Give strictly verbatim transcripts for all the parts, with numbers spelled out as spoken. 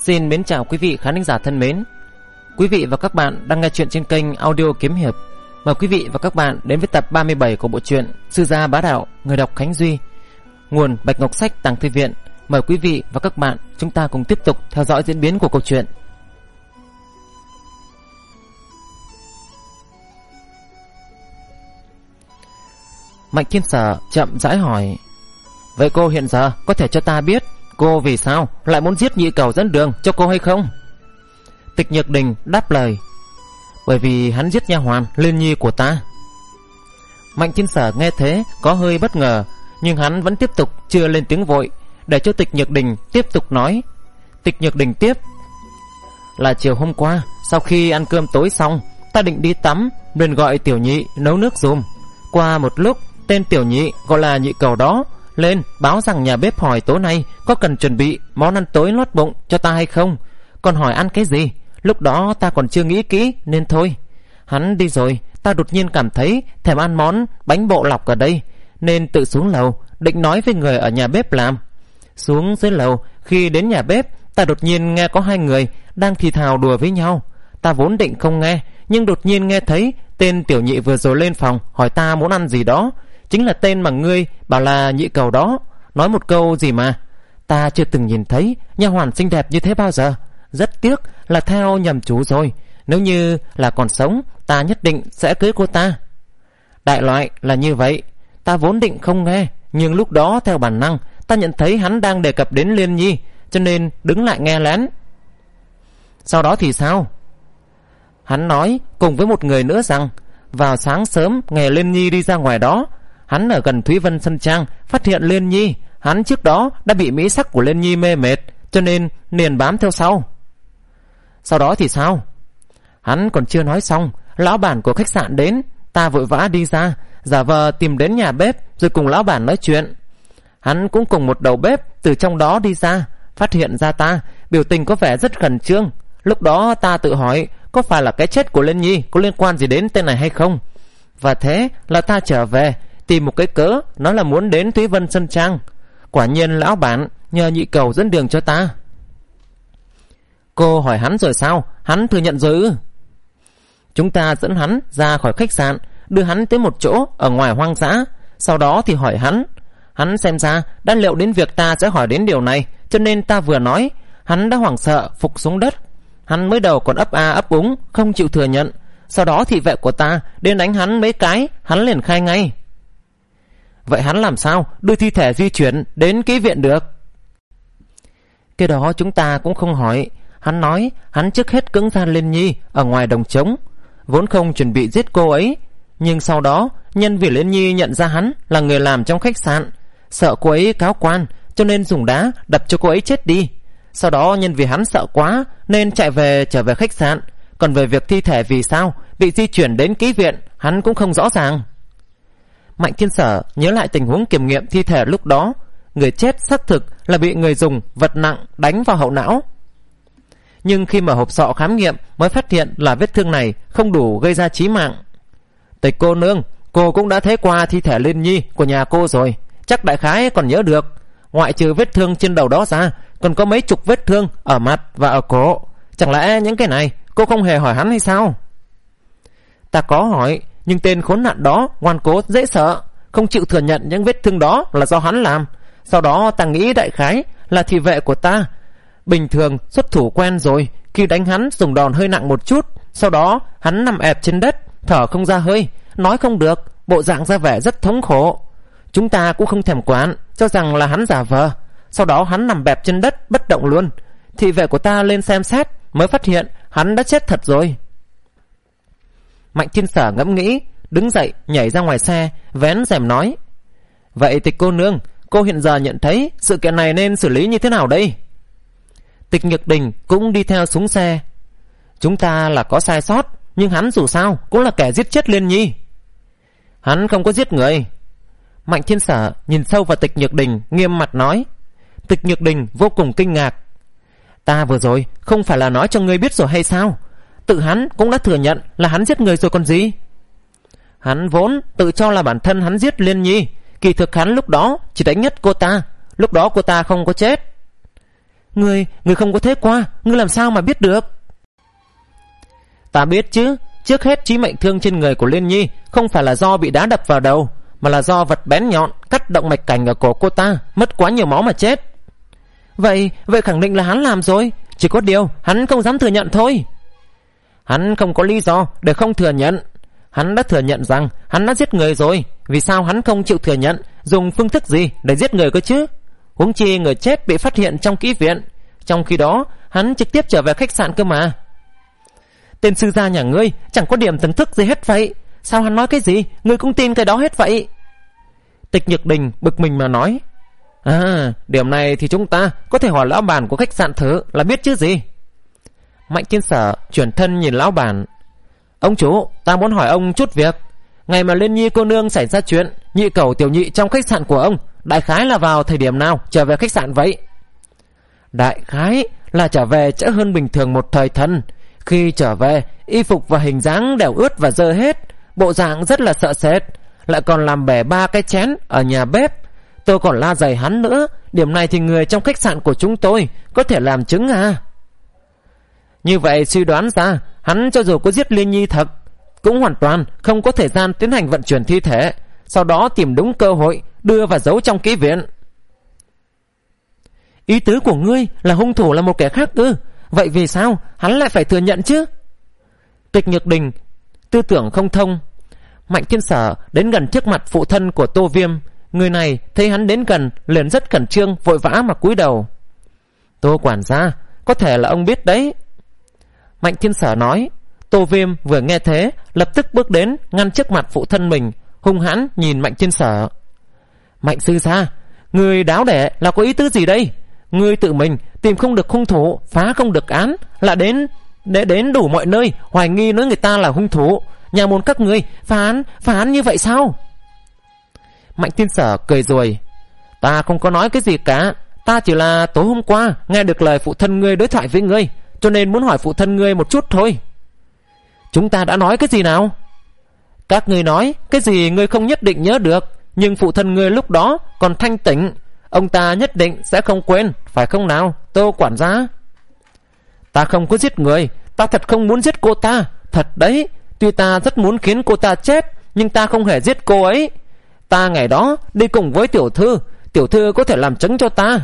Xin mến chào quý vị khán giả thân mến. Quý vị và các bạn đang nghe chuyện trên kênh Audio Kiếm Hiệp. Mời quý vị và các bạn đến với tập ba mươi bảy của bộ truyện Sư Gia Bá Đạo, người đọc Khánh Duy. Nguồn Bạch Ngọc Sách Tàng Thư Viện. Mời quý vị và các bạn chúng ta cùng tiếp tục theo dõi diễn biến của câu chuyện. Mạnh Thiên Sở chậm rãi hỏi: vậy cô hiện giờ có thể cho ta biết cô vì sao lại muốn giết nhị cầu dẫn đường cho cô hay không? Tịch Nhược Đình đáp lời: bởi vì hắn giết nha hoàn Liên Nhi của ta. Mạnh Thiên Sở nghe thế có hơi bất ngờ, nhưng hắn vẫn tiếp tục chưa lên tiếng vội, để cho Tịch Nhược Đình tiếp tục nói. Tịch Nhược Đình tiếp: là chiều hôm qua, sau khi ăn cơm tối xong, ta định đi tắm, liền gọi Tiểu Nhị nấu nước giùm. Qua một lúc, tên Tiểu Nhị gọi là nhị cầu đó lên báo rằng nhà bếp hỏi tối nay có cần chuẩn bị món ăn tối lót bụng cho ta hay không, còn hỏi ăn cái gì. Lúc đó ta còn chưa nghĩ kỹ nên thôi. Hắn đi rồi, ta đột nhiên cảm thấy thèm ăn món bánh bộ lọc ở đây, nên tự xuống lầu định nói với người ở nhà bếp làm. Xuống dưới lầu, khi đến nhà bếp, ta đột nhiên nghe có hai người đang thì thào đùa với nhau. Ta vốn định không nghe, nhưng đột nhiên nghe thấy tên Tiểu Nhị vừa rồi lên phòng hỏi ta muốn ăn gì đó, chính là tên mà ngươi bảo là nhị cầu đó. Nói một câu gì mà ta chưa từng nhìn thấy nha hoàn xinh đẹp như thế bao giờ. Rất tiếc là theo nhầm chú rồi. Nếu như là còn sống, ta nhất định sẽ cưới cô ta. Đại loại là như vậy. Ta vốn định không nghe, nhưng lúc đó theo bản năng ta nhận thấy hắn đang đề cập đến Liên Nhi, cho nên đứng lại nghe lén. Sau đó thì sao? Hắn nói cùng với một người nữa rằng vào sáng sớm ngày Liên Nhi đi ra ngoài đó, hắn ở gần Thúy Vân Sân Trang phát hiện Liên Nhi. Hắn trước đó đã bị mỹ sắc của Liên Nhi mê mệt, cho nên liền bám theo sau. Sau đó thì sao? Hắn còn chưa nói xong, lão bản của khách sạn đến. Ta vội vã đi ra, giả vờ tìm đến nhà bếp, rồi cùng lão bản nói chuyện. Hắn cũng cùng một đầu bếp từ trong đó đi ra, phát hiện ra ta, biểu tình có vẻ rất khẩn trương. Lúc đó ta tự hỏi có phải là cái chết của Liên Nhi có liên quan gì đến tên này hay không. Và thế là ta trở về tìm một cái cớ, nói là muốn đến Thúy Vân Sân Trang. Quả nhiên lão bản nhờ nhị cầu dẫn đường cho ta. Cô hỏi hắn rồi sao? Hắn thừa nhận rồi ư? Chúng ta dẫn hắn ra khỏi khách sạn, đưa hắn tới một chỗ ở ngoài hoang dã. Sau đó thì hỏi hắn. Hắn xem ra đã liệu đến việc ta sẽ hỏi đến điều này, cho nên ta vừa nói. Hắn đã hoảng sợ phục xuống đất. Hắn mới đầu còn ấp a ấp úng, không chịu thừa nhận. Sau đó thị vệ của ta đến đánh hắn mấy cái, hắn liền khai ngay. Vậy hắn làm sao đưa thi thể di chuyển đến kỹ viện được? Cái đó chúng ta cũng không hỏi. Hắn nói hắn trước hết cưỡng gian Liên Nhi ở ngoài đồng trống, vốn không chuẩn bị giết cô ấy. Nhưng sau đó nhân vì Liên Nhi nhận ra hắn là người làm trong khách sạn, sợ cô ấy cáo quan, cho nên dùng đá đập cho cô ấy chết đi. Sau đó nhân vì hắn sợ quá nên chạy về trở về khách sạn. Còn về việc thi thể vì sao bị di chuyển đến kỹ viện, hắn cũng không rõ ràng. Mạnh Thiên Sở nhớ lại tình huống kiểm nghiệm thi thể lúc đó. Người chết xác thực là bị người dùng vật nặng đánh vào hậu não. Nhưng khi mở hộp sọ khám nghiệm mới phát hiện là vết thương này không đủ gây ra chí mạng. Tịch cô nương, cô cũng đã thấy qua thi thể Liên Nhi của nhà cô rồi, chắc đại khái còn nhớ được. Ngoại trừ vết thương trên đầu đó ra, còn có mấy chục vết thương ở mặt và ở cổ. Chẳng lẽ những cái này cô không hề hỏi hắn hay sao? Ta có hỏi, nhưng tên khốn nạn đó ngoan cố dễ sợ, không chịu thừa nhận những vết thương đó là do hắn làm. Sau đó ta nghĩ đại khái là thị vệ của ta bình thường xuất thủ quen rồi, khi đánh hắn dùng đòn hơi nặng một chút. Sau đó hắn nằm ẹp trên đất, thở không ra hơi, nói không được, bộ dạng ra vẻ rất thống khổ. Chúng ta cũng không thèm quản, cho rằng là hắn giả vờ. Sau đó hắn nằm bẹp trên đất bất động luôn. Thị vệ của ta lên xem xét mới phát hiện hắn đã chết thật rồi. Mạnh Thiên Sở ngẫm nghĩ, đứng dậy nhảy ra ngoài xe, vén rèm nói: vậy Tịch cô nương, cô hiện giờ nhận thấy sự kiện này nên xử lý như thế nào đây? Tịch Nhược Đình cũng đi theo xuống xe. Chúng ta là có sai sót, nhưng hắn dù sao cũng là kẻ giết chết Liên Nhi. Hắn không có giết người. Mạnh Thiên Sở nhìn sâu vào Tịch Nhược Đình, nghiêm mặt nói. Tịch Nhược Đình vô cùng kinh ngạc. Ta vừa rồi không phải là nói cho ngươi biết rồi hay sao? Tự hắn cũng đã thừa nhận là hắn giết người rồi còn gì. Hắn vốn tự cho là bản thân hắn giết Liên Nhi, kỳ thực hắn lúc đó chỉ đánh nhất cô ta. Lúc đó cô ta không có chết. Ngươi, ngươi không có thế qua, ngươi làm sao mà biết được? Ta biết chứ. Trước hết chí mệnh thương trên người của Liên Nhi không phải là do bị đá đập vào đầu, mà là do vật bén nhọn cắt động mạch cảnh ở cổ cô ta, mất quá nhiều máu mà chết. Vậy, vậy khẳng định là hắn làm rồi. Chỉ có điều hắn không dám thừa nhận thôi. Hắn không có lý do để không thừa nhận. Hắn đã thừa nhận rằng hắn đã giết người rồi. Vì sao hắn không chịu thừa nhận dùng phương thức gì để giết người cơ chứ? Huống chi người chết bị phát hiện trong kỹ viện, trong khi đó hắn trực tiếp trở về khách sạn cơ mà. Tên sư gia nhà ngươi chẳng có điểm thần thức gì hết vậy. Sao hắn nói cái gì ngươi cũng tin cái đó hết vậy? Tịch Nhược Đình bực mình mà nói. À, điểm này thì chúng ta có thể hỏi lão bản của khách sạn thử là biết chứ gì. Mạnh Thiên Sở chuyển thân nhìn lão bản. Ông chủ, ta muốn hỏi ông chút việc. Ngày mà Liên Nhi cô nương xảy ra chuyện nhị cẩu tiểu nhị trong khách sạn của ông, đại khái là vào thời điểm nào trở về khách sạn vậy? Đại khái là trở về trễ hơn bình thường một thời thần. Khi trở về, y phục và hình dáng đều ướt và dơ hết, bộ dạng rất là sợ sệt, lại còn làm bể ba cái chén ở nhà bếp. Tôi còn la giày hắn nữa. Điểm này thì người trong khách sạn của chúng tôi có thể làm chứng à? Như vậy suy đoán ra, hắn cho dù có giết Liên Nhi thật, cũng hoàn toàn không có thời gian tiến hành vận chuyển thi thể, sau đó tìm đúng cơ hội đưa và giấu trong ký viện. Ý tứ của ngươi là hung thủ là một kẻ khác ư? Vậy vì sao hắn lại phải thừa nhận chứ? Tịch Nhược Đình tư tưởng không thông. Mạnh Thiên Sở đến gần trước mặt phụ thân của Tô Viêm. Người này thấy hắn đến gần liền rất khẩn trương, vội vã mà cúi đầu. Tô quản gia, có thể là ông biết đấy. Mạnh Thiên Sở nói. Tô Viêm vừa nghe thế lập tức bước đến ngăn trước mặt phụ thân mình, hung hãn nhìn Mạnh Thiên Sở. Mạnh sư gia, người đáo để là có ý tứ gì đây? Ngươi tự mình tìm không được hung thủ, phá không được án, là đến để đến đủ mọi nơi hoài nghi nói người ta là hung thủ. Nhà môn các ngươi phá án phá án như vậy sao? Mạnh Thiên Sở cười rồi. Ta không có nói cái gì cả. Ta chỉ là tối hôm qua nghe được lời phụ thân ngươi đối thoại với ngươi, cho nên muốn hỏi phụ thân ngươi một chút thôi. Chúng ta đã nói cái gì nào? Các ngươi nói cái gì ngươi không nhất định nhớ được, nhưng phụ thân ngươi lúc đó còn thanh tỉnh, ông ta nhất định sẽ không quên, phải không nào, Tô quản gia? Ta không có giết người. Ta thật không muốn giết cô ta. Thật đấy. Tuy ta rất muốn khiến cô ta chết, nhưng ta không hề giết cô ấy. Ta ngày đó đi cùng với tiểu thư, tiểu thư có thể làm chứng cho ta.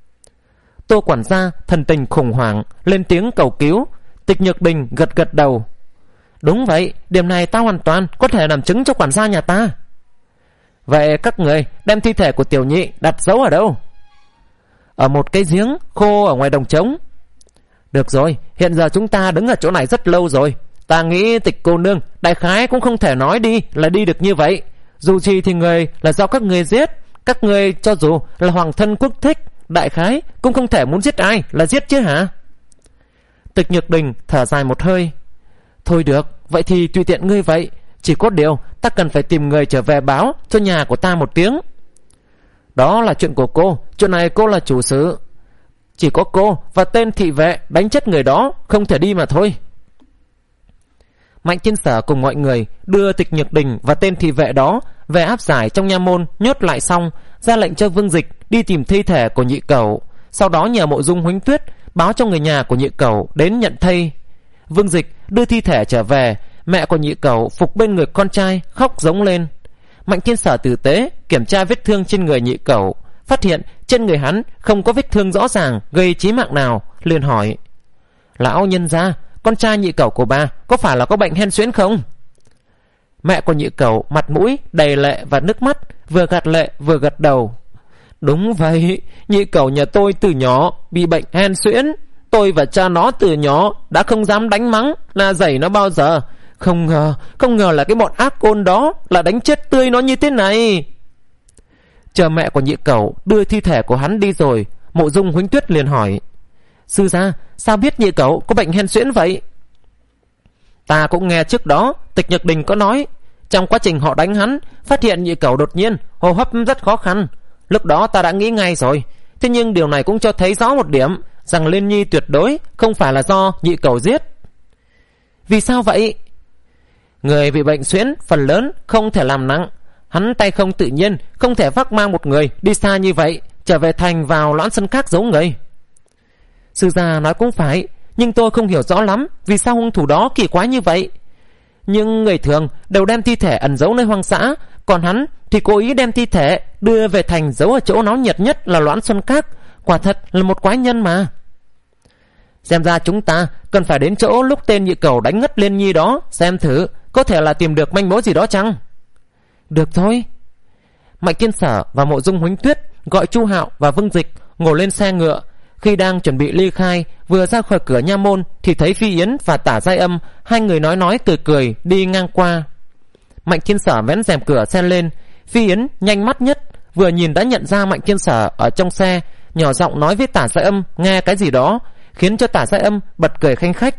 Tô quản gia thần tình khủng hoảng lên tiếng cầu cứu. Tịch Nhược Đình gật gật đầu. Đúng vậy, điểm này ta hoàn toàn có thể làm chứng cho quản gia nhà ta. Vậy các người đem thi thể của tiểu nhị đặt giấu ở đâu? Ở một cái giếng khô ở ngoài đồng trống. Được rồi, hiện giờ chúng ta đứng ở chỗ này rất lâu rồi. Ta nghĩ Tịch cô nương đại khái cũng không thể nói đi là đi được như vậy. Dù gì thì người là do các người giết. Các người cho dù là hoàng thân quốc thích, đại khái cũng không thể muốn giết ai là giết chứ hả? Tịch Nhược Đình thở dài một hơi. Thôi được, vậy thì tùy tiện ngươi vậy. Chỉ có điều ta cần phải tìm người trở về báo cho nhà của ta một tiếng. Đó là chuyện của cô. Chuyện này cô là chủ sự. Chỉ có cô và tên thị vệ đánh chết người đó không thể đi mà thôi. Mạnh Thiên Sở cùng mọi người đưa Tịch Nhược Đình và tên thị vệ đó về áp giải trong nha môn, nhốt lại xong, ra lệnh cho Vương Dịch đi tìm thi thể của nhị cẩu. Sau đó nhờ Mộ Dung Huánh Tuyết báo cho người nhà của nhị cẩu đến nhận thây. Vương Dịch đưa thi thể trở về. Mẹ của nhị cẩu phục bên người con trai, khóc giống lên. Mạnh Thiên Sở tử tế kiểm tra vết thương trên người nhị cẩu, phát hiện trên người hắn không có vết thương rõ ràng gây chí mạng nào, liền hỏi: Lão nhân gia, con trai nhị cẩu của bà có phải là có bệnh hen suyễn không? Mẹ của nhị cẩu mặt mũi đầy lệ và nước mắt, vừa gạt lệ vừa gật đầu. Đúng vậy, nhị cẩu nhà tôi từ nhỏ bị bệnh hen suyễn. Tôi và cha nó từ nhỏ đã không dám đánh mắng la dày nó bao giờ. Không ngờ, không ngờ là cái bọn ác ôn đó là đánh chết tươi nó như thế này. Chờ mẹ của nhị cẩu đưa thi thể của hắn đi rồi, Mộ Dung Huánh Tuyết liền hỏi: Sư gia, sao biết nhị cẩu có bệnh hen suyễn vậy? Ta cũng nghe trước đó Tịch Nhược Đình có nói, trong quá trình họ đánh hắn, phát hiện nhị cẩu đột nhiên hô hấp rất khó khăn. Lúc đó ta đã nghĩ ngay rồi. Thế nhưng điều này cũng cho thấy rõ một điểm, rằng Liên Nhi tuyệt đối không phải là do nhị cẩu giết. Vì sao vậy? Người bị bệnh suyễn phần lớn không thể làm nặng. Hắn tay không tự nhiên, không thể vác mang một người đi xa như vậy trở về thành vào Loãn Sơn Các giấu người. Sư gia nói cũng phải, nhưng tôi không hiểu rõ lắm vì sao hung thủ đó kỳ quái như vậy. Nhưng người thường đều đem thi thể ẩn giấu nơi hoang dã, còn hắn thì cố ý đem thi thể đưa về thành giấu ở chỗ náo nhiệt nhất là Loãn Xuân Các. Quả thật là một quái nhân mà. Xem ra chúng ta cần phải đến chỗ lúc tên nhị cẩu đánh ngất Liên Nhi đó, xem thử có thể là tìm được manh mối gì đó chăng. Được thôi. Mạnh Thiên Sở và Mộ Dung Huỳnh Tuyết gọi Chu Hạo và Vương Dịch ngồi lên xe ngựa. Khi đang chuẩn bị ly khai, vừa ra khỏi cửa nha môn thì thấy Phi Yến và Tả Giai Âm, hai người nói nói cười cười đi ngang qua. Mạnh Thiên Sở vén rèm cửa xe lên. Phi Yến nhanh mắt nhất, vừa nhìn đã nhận ra Mạnh Thiên Sở ở trong xe, nhỏ giọng nói với Tả Giai Âm nghe cái gì đó, khiến cho Tả Giai Âm bật cười khanh khách.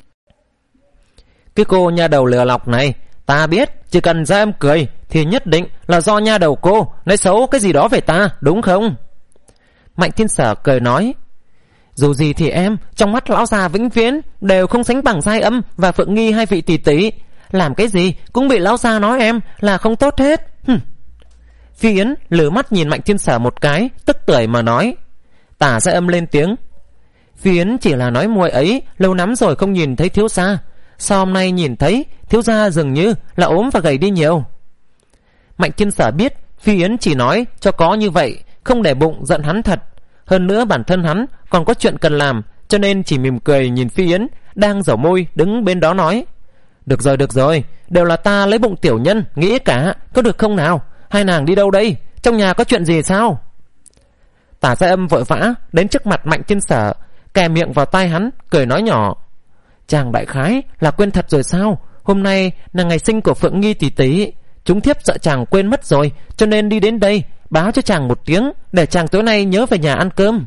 Cái cô nha đầu lừa lọc này, ta biết chỉ cần Giai Âm cười thì nhất định là do nha đầu cô nói xấu cái gì đó về ta, đúng không? Mạnh Thiên Sở cười nói, dù gì thì em trong mắt lão già vĩnh viễn đều không sánh bằng Giai Âm và Phượng Nghi hai vị tỷ tỷ, làm cái gì cũng bị lão già nói em là không tốt hết. Hừm. Phi Yến lử mắt nhìn Mạnh Thiên Sở một cái, tức tưởi mà nói. Tả Giai Âm lên tiếng, Phi Yến chỉ là nói muội ấy lâu lắm rồi không nhìn thấy thiếu gia, sao hôm nay nhìn thấy thiếu gia dường như là ốm và gầy đi nhiều. Mạnh Thiên Sở biết Phi Yến chỉ nói cho có như vậy, không để bụng giận hắn thật. Hơn nữa bản thân hắn còn có chuyện cần làm, cho nên chỉ mỉm cười nhìn Phi Yến đang dẩu môi đứng bên đó nói, được rồi được rồi, đều là ta lấy bụng tiểu nhân nghĩ cả, có được không nào? Hai nàng đi đâu đây? Trong nhà có chuyện gì sao? Tả Giai Âm vội vã đến trước mặt Mạnh Thiên Sở, kè miệng vào tai hắn cười nói nhỏ, chàng đại khái là quên thật rồi sao? Hôm nay là ngày sinh của Phượng Nghi tỷ tỷ, chúng thiếp sợ chàng quên mất rồi, cho nên đi đến đây báo cho chàng một tiếng để chàng tối nay nhớ về nhà ăn cơm.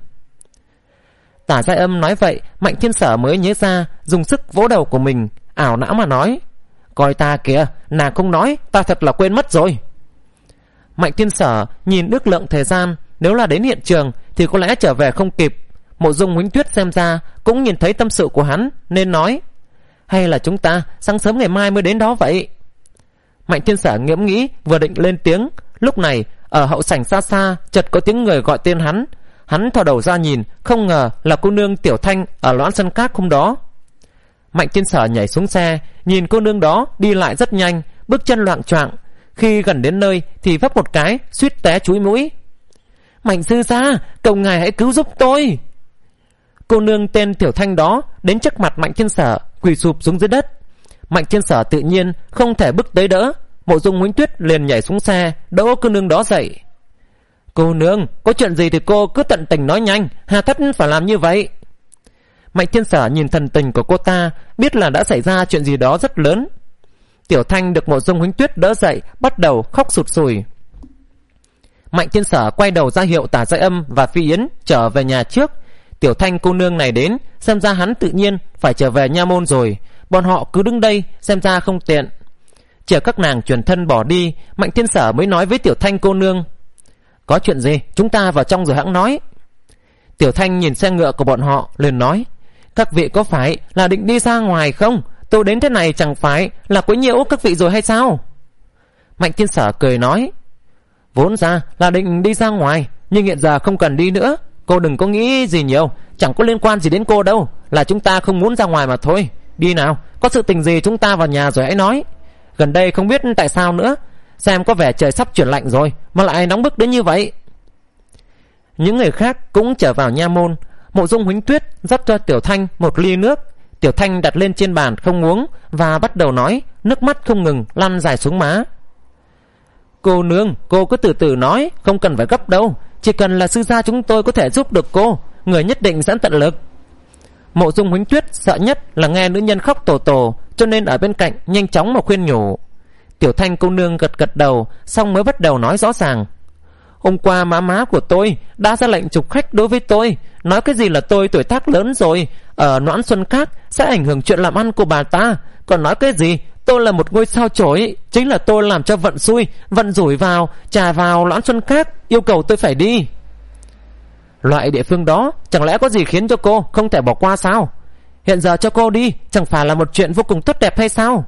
Tả Giai Âm nói vậy, Mạnh Thiên Sở mới nhớ ra, dùng sức vỗ đầu của mình, ảo não mà nói, coi ta kìa, nàng không nói, ta thật là quên mất rồi. Mạnh Thiên Sở nhìn ước lượng thời gian, nếu là đến hiện trường thì có lẽ trở về không kịp. Mộ Dung Huỳnh Tuyết xem ra cũng nhìn thấy tâm sự của hắn nên nói, hay là chúng ta sáng sớm ngày mai mới đến đó vậy? Mạnh Thiên Sở ngẫm nghĩ vừa định lên tiếng, lúc này ở hậu sảnh xa xa chợt có tiếng người gọi tên hắn. Hắn thò đầu ra nhìn, không ngờ là cô nương Tiểu Thanh ở Loãn Xuân Các hôm đó. Mạnh Thiên Sở nhảy xuống xe, nhìn cô nương đó đi lại rất nhanh, bước chân loạng choạng. Khi gần đến nơi thì vấp một cái, suýt té chúi mũi. Mạnh sư gia, cầu ngài hãy cứu giúp tôi. Cô nương tên Tiểu Thanh đó đến trước mặt Mạnh Thiên Sở, quỳ sụp xuống dưới đất. Mạnh Thiên Sở tự nhiên không thể bước tới đỡ. Mộ Dung Huỳnh Tuyết liền nhảy xuống xe, đỡ cô nương đó dậy. Cô nương, có chuyện gì thì cô cứ tận tình nói nhanh, hà tất phải làm như vậy? Mạnh Thiên Sở nhìn thần tình của cô ta, biết là đã xảy ra chuyện gì đó rất lớn. Tiểu Thanh được Mộ Dung Huỳnh Tuyết đỡ dậy, bắt đầu khóc sụt sùi. Mạnh Thiên Sở quay đầu ra hiệu Tả Giai Âm và Phi Yến trở về nhà trước. Tiểu Thanh cô nương này đến, xem ra hắn tự nhiên phải trở về nha môn rồi. Bọn họ cứ đứng đây, xem ra không tiện. Chờ các nàng chuyển thân bỏ đi, Mạnh Thiên Sở mới nói với Tiểu Thanh cô nương, có chuyện gì chúng ta vào trong rồi hãng nói. Tiểu Thanh nhìn xe ngựa của bọn họ liền nói, các vị có phải là định đi ra ngoài không? Tôi đến thế này chẳng phải là quấy nhiễu các vị rồi hay sao? Mạnh Thiên Sở cười nói, vốn ra là định đi ra ngoài, nhưng hiện giờ không cần đi nữa. Cô đừng có nghĩ gì nhiều, chẳng có liên quan gì đến cô đâu, là chúng ta không muốn ra ngoài mà thôi. Đi nào, có sự tình gì chúng ta vào nhà rồi hãy nói. Gần đây không biết tại sao nữa, xem có vẻ trời sắp chuyển lạnh rồi mà lại nóng bức đến như vậy. Những người khác cũng trở vào nha môn. Mộ Dung Huỳnh Tuyết rót cho Tiểu Thanh một ly nước. Tiểu Thanh đặt lên trên bàn không uống và bắt đầu nói, nước mắt không ngừng lăn dài xuống má. Cô nương, cô cứ từ từ nói, không cần phải gấp đâu. Chỉ cần là sư gia chúng tôi có thể giúp được cô, người nhất định sẽ tận lực. Mộ Dung Huỳnh Tuyết sợ nhất là nghe nữ nhân khóc tổ tổ, cho nên ở bên cạnh nhanh chóng mà khuyên nhủ. Tiểu Thanh cô nương gật gật đầu, xong mới bắt đầu nói rõ ràng. Hôm qua má má của tôi đã ra lệnh trục khách đối với tôi, nói cái gì là tôi tuổi tác lớn rồi, ở Noãn Xuân Các sẽ ảnh hưởng chuyện làm ăn của bà ta. Còn nói cái gì tôi là một ngôi sao chổi, chính là tôi làm cho vận xui, vận rủi vào, trà vào Noãn Xuân Các, yêu cầu tôi phải đi. Loại địa phương đó chẳng lẽ có gì khiến cho cô không thể bỏ qua sao? Hiện giờ cho cô đi chẳng phải là một chuyện vô cùng tốt đẹp hay sao?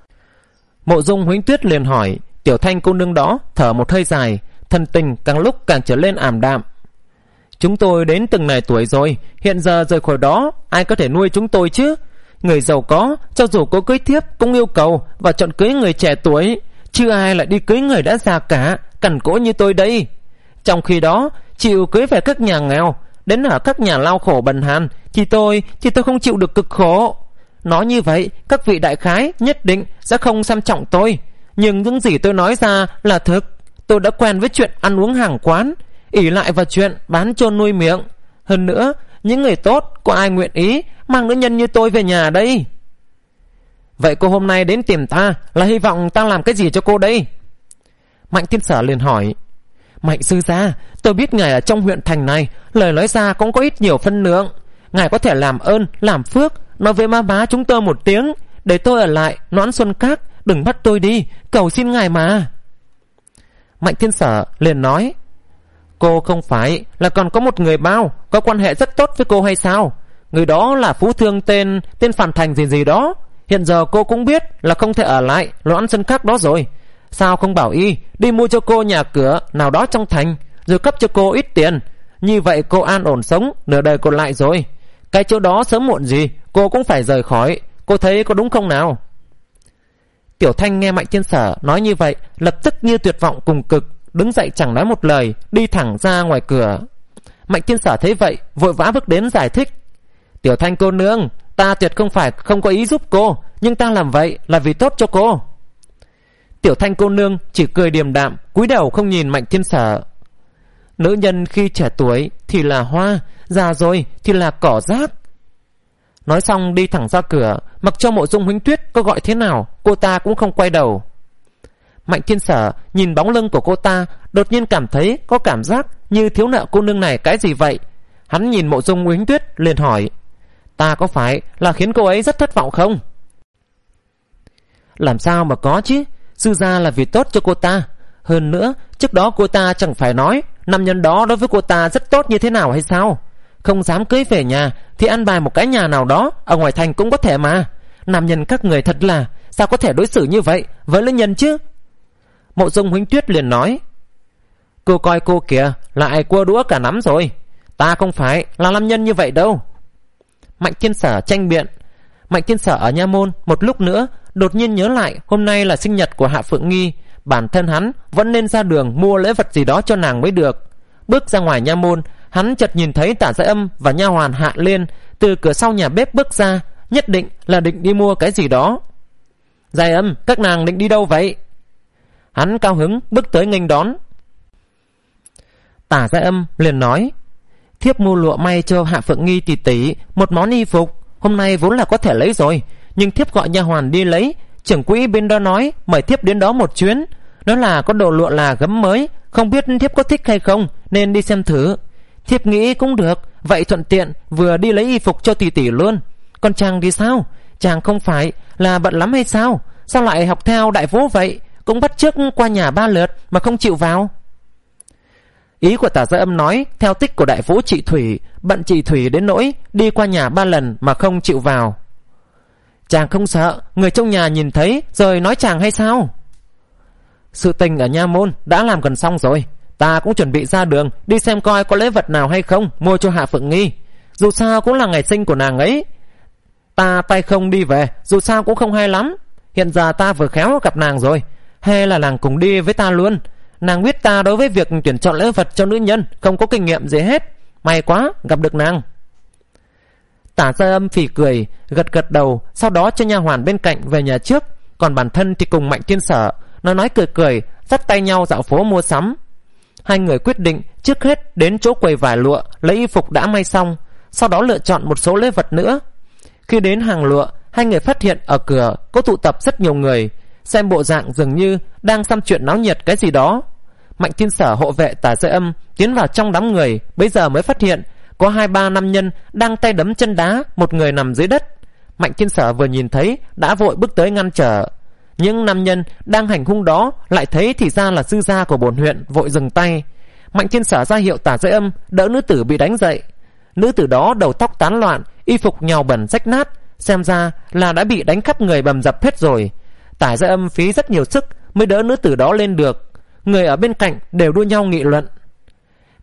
Mộ Dung Huỳnh Tuyết liền hỏi. Tiểu Thanh cô nương đó thở một hơi dài, thần tình càng lúc càng trở lên ảm đạm. Chúng tôi đến từng này tuổi rồi, hiện giờ rời khỏi đó, ai có thể nuôi chúng tôi chứ? Người giàu có, cho dù có cưới thiếp cũng yêu cầu và chọn cưới người trẻ tuổi, chứ ai lại đi cưới người đã già cả, cằn cỗi như tôi đây. Trong khi đó, chịu cưới về các nhà nghèo, đến ở các nhà lao khổ bần hàn, thì tôi, thì tôi không chịu được cực khổ. Nói như vậy, các vị đại khái nhất định sẽ không xem trọng tôi. Nhưng những gì tôi nói ra là thực. Tôi đã quen với chuyện ăn uống hàng quán, ỷ lại vào chuyện bán chôn nuôi miệng. Hơn nữa, những người tốt có ai nguyện ý mang nữ nhân như tôi về nhà đây? Vậy cô hôm nay đến tìm ta là hy vọng ta làm cái gì cho cô đây? Mạnh Thiên Sở liền hỏi. Mạnh sư gia, tôi biết ngài ở trong huyện thành này, lời nói ra cũng có ít nhiều phân lượng. Ngài có thể làm ơn, làm phước, nói với má bá chúng tôi một tiếng, để tôi ở lại Noãn Xuân Các, đừng bắt tôi đi, cầu xin ngài mà. Mạnh Thiên Sở liền nói. Cô không phải là còn có một người bao có quan hệ rất tốt với cô hay sao? Người đó là phú thương tên Tên Phản Thành gì gì đó. Hiện giờ cô cũng biết là không thể ở lại Noãn Xuân Các đó rồi. Sao không bảo y đi mua cho cô nhà cửa nào đó trong thành, rồi cấp cho cô ít tiền. Như vậy cô an ổn sống nửa đời còn lại rồi. Cái chỗ đó sớm muộn gì cô cũng phải rời khỏi. Cô thấy có đúng không nào? Tiểu Thanh nghe Mạnh Thiên Sở nói như vậy, lập tức như tuyệt vọng cùng cực, đứng dậy chẳng nói một lời, đi thẳng ra ngoài cửa. Mạnh Thiên Sở thấy vậy, vội vã bước đến giải thích. Tiểu Thanh cô nương, ta tuyệt không phải không có ý giúp cô, nhưng ta làm vậy là vì tốt cho cô. Tiểu Thanh cô nương chỉ cười điềm đạm, cúi đầu không nhìn Mạnh Thiên Sở. Nữ nhân khi trẻ tuổi thì là hoa, già rồi thì là cỏ rác. Nói xong đi thẳng ra cửa, mặc cho Mộ Dung Huỳnh Tuyết có gọi thế nào, cô ta cũng không quay đầu. Mạnh Thiên Sở nhìn bóng lưng của cô ta, đột nhiên cảm thấy có cảm giác như thiếu nợ cô nương này cái gì vậy. Hắn nhìn Mộ Dung Huỳnh Tuyết liền hỏi. Ta có phải là khiến cô ấy rất thất vọng không? Làm sao mà có chứ, sư gia là vì tốt cho cô ta. Hơn nữa, trước đó cô ta chẳng phải nói nam nhân đó đối với cô ta rất tốt như thế nào hay sao? Không dám cưới về nhà thì ăn bài một cái nhà nào đó ở ngoài thành cũng có thể mà. Nam nhân các người thật là, sao có thể đối xử như vậy với nữ nhân chứ? Mộ Dung Huỳnh Tuyết liền nói. Cô coi cô kìa, lại cua đũa cả nắm rồi. Ta không phải là nam nhân như vậy đâu. Mạnh Thiên Sở tranh biện. Mạnh Thiên Sở ở nha môn một lúc nữa, đột nhiên nhớ lại hôm nay là sinh nhật của Hạ Phượng Nghi, bản thân hắn vẫn nên ra đường mua lễ vật gì đó cho nàng mới được. Bước ra ngoài nha môn, hắn chợt nhìn thấy Tả Giai Âm và nha hoàn Hạ Liên từ cửa sau nhà bếp bước ra, nhất định là định đi mua cái gì đó. Giai Âm, các nàng định đi đâu vậy? Hắn cao hứng bước tới nghênh đón. Tả Giai Âm liền nói. Thiếp mua lụa may cho Hạ Phượng Nghi tỷ tỷ một món y phục, hôm nay vốn là có thể lấy rồi, nhưng thiếp gọi nha hoàn đi lấy. Trưởng quỹ bên đó nói mời thiếp đến đó một chuyến, nói là có đồ lụa là gấm mới, không biết thiếp có thích hay không, nên đi xem thử. Thiếp nghĩ cũng được, vậy thuận tiện vừa đi lấy y phục cho tỷ tỷ luôn. Còn chàng thì sao? Chàng không phải là bận lắm hay sao? Sao lại học theo đại vũ vậy? Cũng bắt chước qua nhà ba lượt mà không chịu vào. Ý của Tả Giai Âm nói theo tích của đại vũ chị Thủy, bận chị Thủy đến nỗi đi qua nhà ba lần mà không chịu vào. Chàng không sợ người trong nhà nhìn thấy rồi nói chàng hay sao? Sự tình ở nha môn đã làm gần xong rồi, ta cũng chuẩn bị ra đường đi xem coi có lễ vật nào hay không mua cho Hạ Phượng Nghi. Dù sao cũng là ngày sinh của nàng ấy. Ta tay không đi về dù sao cũng không hay lắm. Hiện giờ ta vừa khéo gặp nàng rồi, hay là nàng cùng đi với ta luôn. Nàng biết ta đối với việc tuyển chọn lễ vật cho nữ nhân không có kinh nghiệm gì hết. May quá gặp được nàng. Tả Giai Âm phì cười, gật gật đầu, sau đó cho nha hoàn bên cạnh về nhà trước, còn bản thân thì cùng Mạnh Thiên Sở nói nói cười cười, dắt tay nhau dạo phố mua sắm. Hai người quyết định trước hết đến chỗ quầy vải lụa lấy y phục đã may xong, sau đó lựa chọn một số lễ vật nữa. Khi đến hàng lụa, hai người phát hiện ở cửa có tụ tập rất nhiều người, xem bộ dạng dường như đang xăm chuyện náo nhiệt cái gì đó. Mạnh Thiên Sở hộ vệ Tả Giai Âm tiến vào trong đám người, bấy giờ mới phát hiện có hai ba nam nhân đang tay đấm chân đá một người nằm dưới đất. Mạnh Thiên Sở vừa nhìn thấy đã vội bước tới ngăn trở. Những nam nhân đang hành hung đó lại thấy thì ra là sư gia của bổn huyện, vội dừng tay. Mạnh Thiên Sở ra hiệu Tả Giai Âm đỡ nữ tử bị đánh dậy. Nữ tử đó đầu tóc tán loạn, y phục nhàu bẩn rách nát, xem ra là đã bị đánh khắp người bầm dập hết rồi. Tả Giai Âm phí rất nhiều sức mới đỡ nữ tử đó lên được. Người ở bên cạnh đều đua nhau nghị luận.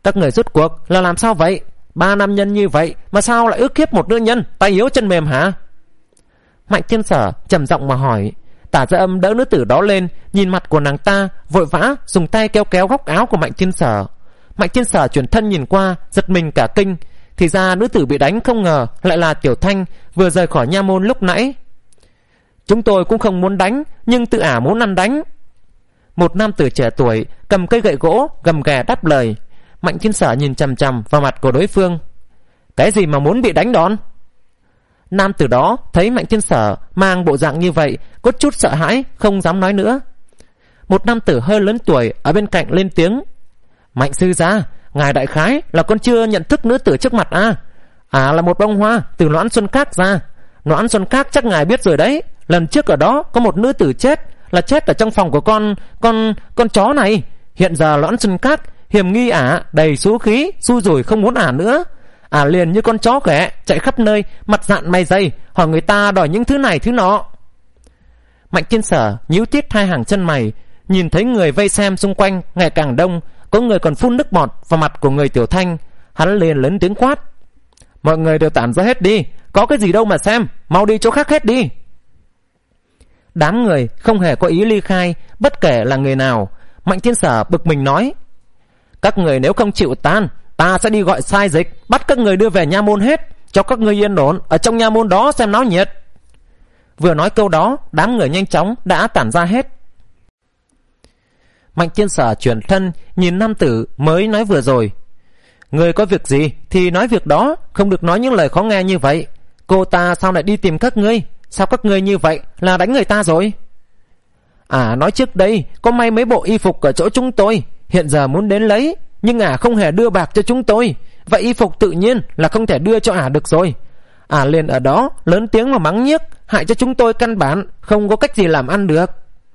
Các người rốt cuộc là làm sao vậy? Ba nam nhân như vậy mà sao lại ức hiếp một nữ nhân tay yếu chân mềm hả? Mạnh Thiên Sở trầm giọng mà hỏi. Tả Gia Âm đỡ nữ tử đó lên, nhìn mặt của nàng ta, vội vã dùng tay kéo kéo góc áo của Mạnh Thiên Sở. Mạnh Thiên Sở chuyển thân nhìn qua, giật mình cả kinh. Thì ra nữ tử bị đánh không ngờ lại là Tiểu Thanh vừa rời khỏi nha môn lúc nãy. Chúng tôi cũng không muốn đánh, nhưng tự ả muốn ăn đánh. Một nam tử trẻ tuổi cầm cây gậy gỗ gầm ghè đáp lời. Mạnh Thiên Sở nhìn chằm chằm vào mặt của đối phương. Cái gì mà muốn bị đánh đòn? Nam tử đó thấy Mạnh Thiên Sở mang bộ dạng như vậy, có chút sợ hãi, không dám nói nữa. Một nam tử hơi lớn tuổi ở bên cạnh lên tiếng. Mạnh sư gia, ngài đại khái là còn chưa nhận thức nữ tử trước mặt à? À là một bông hoa từ Noãn Xuân Các ra. Noãn Xuân Các chắc ngài biết rồi đấy. Lần trước ở đó có một nữ tử chết, là chết ở trong phòng của con con con chó này. Hiện giờ Noãn Xuân Các hiểm nghi ả đầy số khí, xui rủi không muốn ả nữa. Ả liền như con chó ghẻ chạy khắp nơi, mặt dạn mày dày, hỏi người ta đòi những thứ này thứ nọ. Mạnh Thiên Sở nhíu tít hai hàng chân mày, nhìn thấy người vây xem xung quanh ngày càng đông, có người còn phun nước bọt vào mặt của người Tiểu Thanh. Hắn liền lớn tiếng quát. Mọi người đều tản ra hết đi, có cái gì đâu mà xem, mau đi chỗ khác hết đi. Đám người không hề có ý ly khai, bất kể là người nào. Mạnh Thiên Sở bực mình nói. Các người nếu không chịu tan, ta sẽ đi gọi sai dịch, bắt các người đưa về nha môn hết, cho các người yên ổn ở trong nha môn đó xem náo nhiệt. Vừa nói câu đó, đám người nhanh chóng đã tản ra hết. Mạnh Thiên Sở chuyển thân nhìn nam tử mới nói vừa rồi. Người có việc gì thì nói việc đó, không được nói những lời khó nghe như vậy. Cô ta sao lại đi tìm các ngươi? Sao các ngươi như vậy là đánh người ta rồi? À nói trước đây có may mấy bộ y phục ở chỗ chúng tôi, hiện giờ muốn đến lấy, nhưng ả không hề đưa bạc cho chúng tôi. Vậy y phục tự nhiên là không thể đưa cho ả được rồi. Ả liền ở đó lớn tiếng mà mắng nhiếc, hại cho chúng tôi căn bản không có cách gì làm ăn được.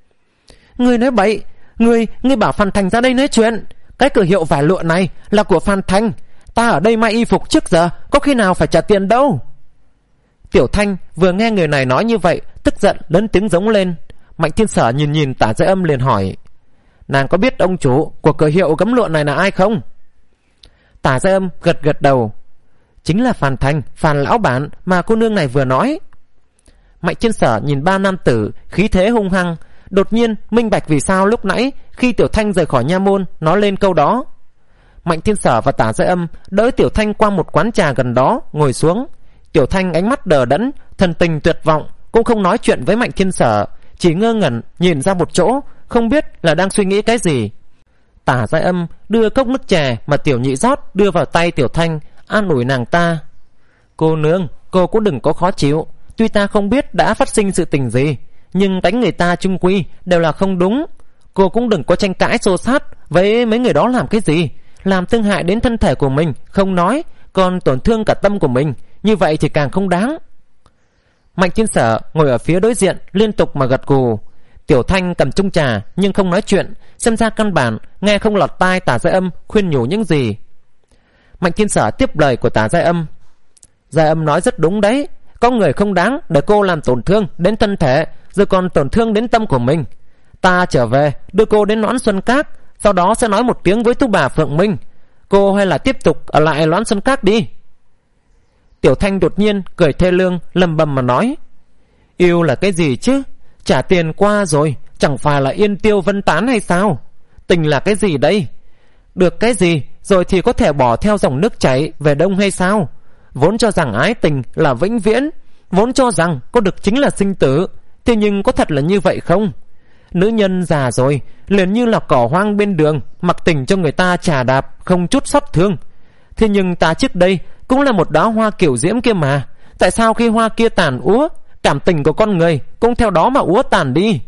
Ngươi nói bậy, Ngươi, ngươi bảo Phan Thành ra đây nói chuyện. Cái cửa hiệu vải lụa này là của Phan Thành. Ta ở đây may y phục trước giờ, có khi nào phải trả tiền đâu. Tiểu Thanh vừa nghe người này nói như vậy, tức giận lớn tiếng giống lên. Mạnh Thiên Sở nhìn nhìn Tả Gia Âm liền hỏi. Nàng có biết ông chủ của cửa hiệu gấm lụa này là ai không? Tả Gia Âm gật gật đầu. Chính là Phan Thành, Phan lão bản mà cô nương này vừa nói. Mạnh Thiên Sở nhìn ba nam tử khí thế hung hăng, đột nhiên minh bạch vì sao lúc nãy khi Tiểu Thanh rời khỏi nha môn nói lên câu đó. Mạnh Thiên Sở và Tả Gia Âm đỡ Tiểu Thanh qua một quán trà gần đó ngồi xuống. Tiểu Thanh ánh mắt đờ đẫn, thần tình tuyệt vọng, cũng không nói chuyện với Mạnh Thiên Sở, chỉ ngơ ngẩn nhìn ra một chỗ, không biết là đang suy nghĩ cái gì. Tả Gia Âm đưa cốc nước chè mà Tiểu Nhị rót đưa vào tay Tiểu Thanh, an ủi nàng ta. Cô nương, cô cũng đừng có khó chịu. Tuy ta không biết đã phát sinh sự tình gì, nhưng đánh người ta chung quy đều là không đúng. Cô cũng đừng có tranh cãi xô xát với mấy người đó làm cái gì, làm thương hại đến thân thể của mình không nói, còn tổn thương cả tâm của mình, như vậy thì càng không đáng. Mạnh Thiên Sở ngồi ở phía đối diện liên tục mà gật gù. Tiểu Thanh cầm chung trà nhưng không nói chuyện, xem ra căn bản nghe không lọt tai Tả Gia Âm khuyên nhủ những gì. Mạnh Thiên Sở tiếp lời của Tả Gia Âm. Gia Âm nói rất đúng đấy, có người không đáng để cô làm tổn thương đến thân thể, rồi còn tổn thương đến tâm của mình. Ta trở về đưa cô đến Noãn Xuân Các, sau đó sẽ nói một tiếng với tú bà Phượng Minh. Cô hay là tiếp tục ở lại Noãn Xuân Các đi. Tiểu Thanh đột nhiên cười thê lương, lầm bầm mà nói. Yêu là cái gì chứ? Trả tiền qua rồi, chẳng phải là yên tiêu vân tán hay sao? Tình là cái gì đây? Được cái gì rồi thì có thể bỏ theo dòng nước chảy về đông hay sao? Vốn cho rằng ái tình là vĩnh viễn, vốn cho rằng có được chính là sinh tử, thế nhưng có thật là như vậy không? Nữ nhân già rồi liền như là cỏ hoang bên đường, mặc tình cho người ta chà đạp không chút xót thương. Thế nhưng ta trước đây cũng là một đóa hoa kiểu diễm kia mà, tại sao khi hoa kia tàn úa, cảm tình của con người cũng theo đó mà úa tàn đi?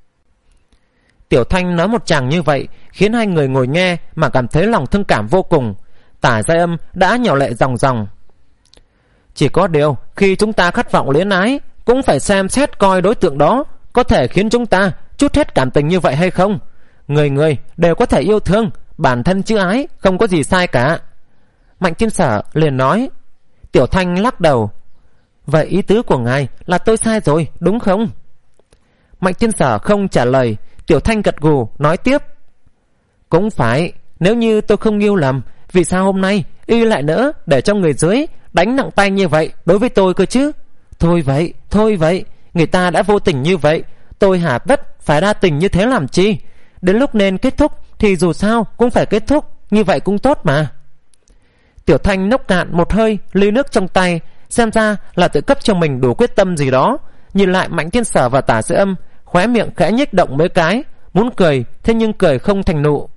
Tiểu Thanh nói một chàng như vậy khiến hai người ngồi nghe mà cảm thấy lòng thương cảm vô cùng. Tả Gia Âm đã nhỏ lệ ròng ròng. Chỉ có điều khi chúng ta khát vọng luyến ái, cũng phải xem xét coi đối tượng đó có thể khiến chúng ta chút hết cảm tình như vậy hay không. Người người đều có thể yêu thương, bản thân chữ ái không có gì sai cả. Mạnh Thiên Sở liền nói. Tiểu Thanh lắc đầu. Vậy ý tứ của ngài là tôi sai rồi đúng không? Mạnh Thiên Sở không trả lời. Tiểu Thanh gật gù nói tiếp. Cũng phải, nếu như tôi không yêu lầm, Vì sao hôm nay y lại nỡ để cho người dưới đánh nặng tay như vậy đối với tôi cơ chứ? Thôi vậy, thôi vậy, người ta đã vô tình như vậy, tôi hà tất phải đa tình như thế làm chi? Đến lúc nên kết thúc thì dù sao cũng phải kết thúc, như vậy cũng tốt mà. Tiểu Thanh nốc cạn một hơi ly nước trong tay, xem ra là tự cấp cho mình đủ quyết tâm gì đó. Nhìn lại Mạnh Thiên Sở và Tả Dư Âm, khóe miệng khẽ nhếch động mấy cái, muốn cười thế nhưng cười không thành nụ.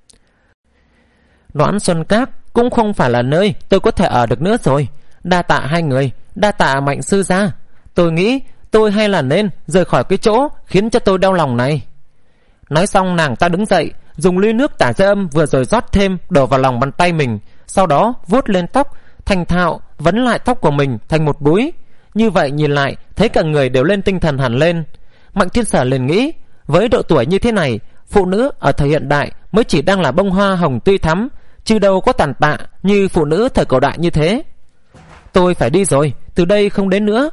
Đoán Xuân Các cũng không phải là nơi tôi có thể ở được nữa rồi. Đa tạ hai người, đa tạ Mạnh sư gia. Tôi nghĩ tôi hay là nên rời khỏi cái chỗ khiến cho tôi đau lòng này. Nói xong nàng ta đứng dậy, dùng ly nước Tả Dư Âm vừa rồi rót thêm đổ vào lòng bàn tay mình, sau đó vuốt lên tóc, thành thạo vấn lại tóc của mình thành một búi. Như vậy nhìn lại thấy cả người đều lên tinh thần hẳn lên. Mạnh Thiên Sở liền nghĩ, với độ tuổi như thế này, phụ nữ ở thời hiện đại mới chỉ đang là bông hoa hồng tươi thắm, chứ đâu có tàn tạ như phụ nữ thời cổ đại như thế. Tôi phải đi rồi, từ đây không đến nữa.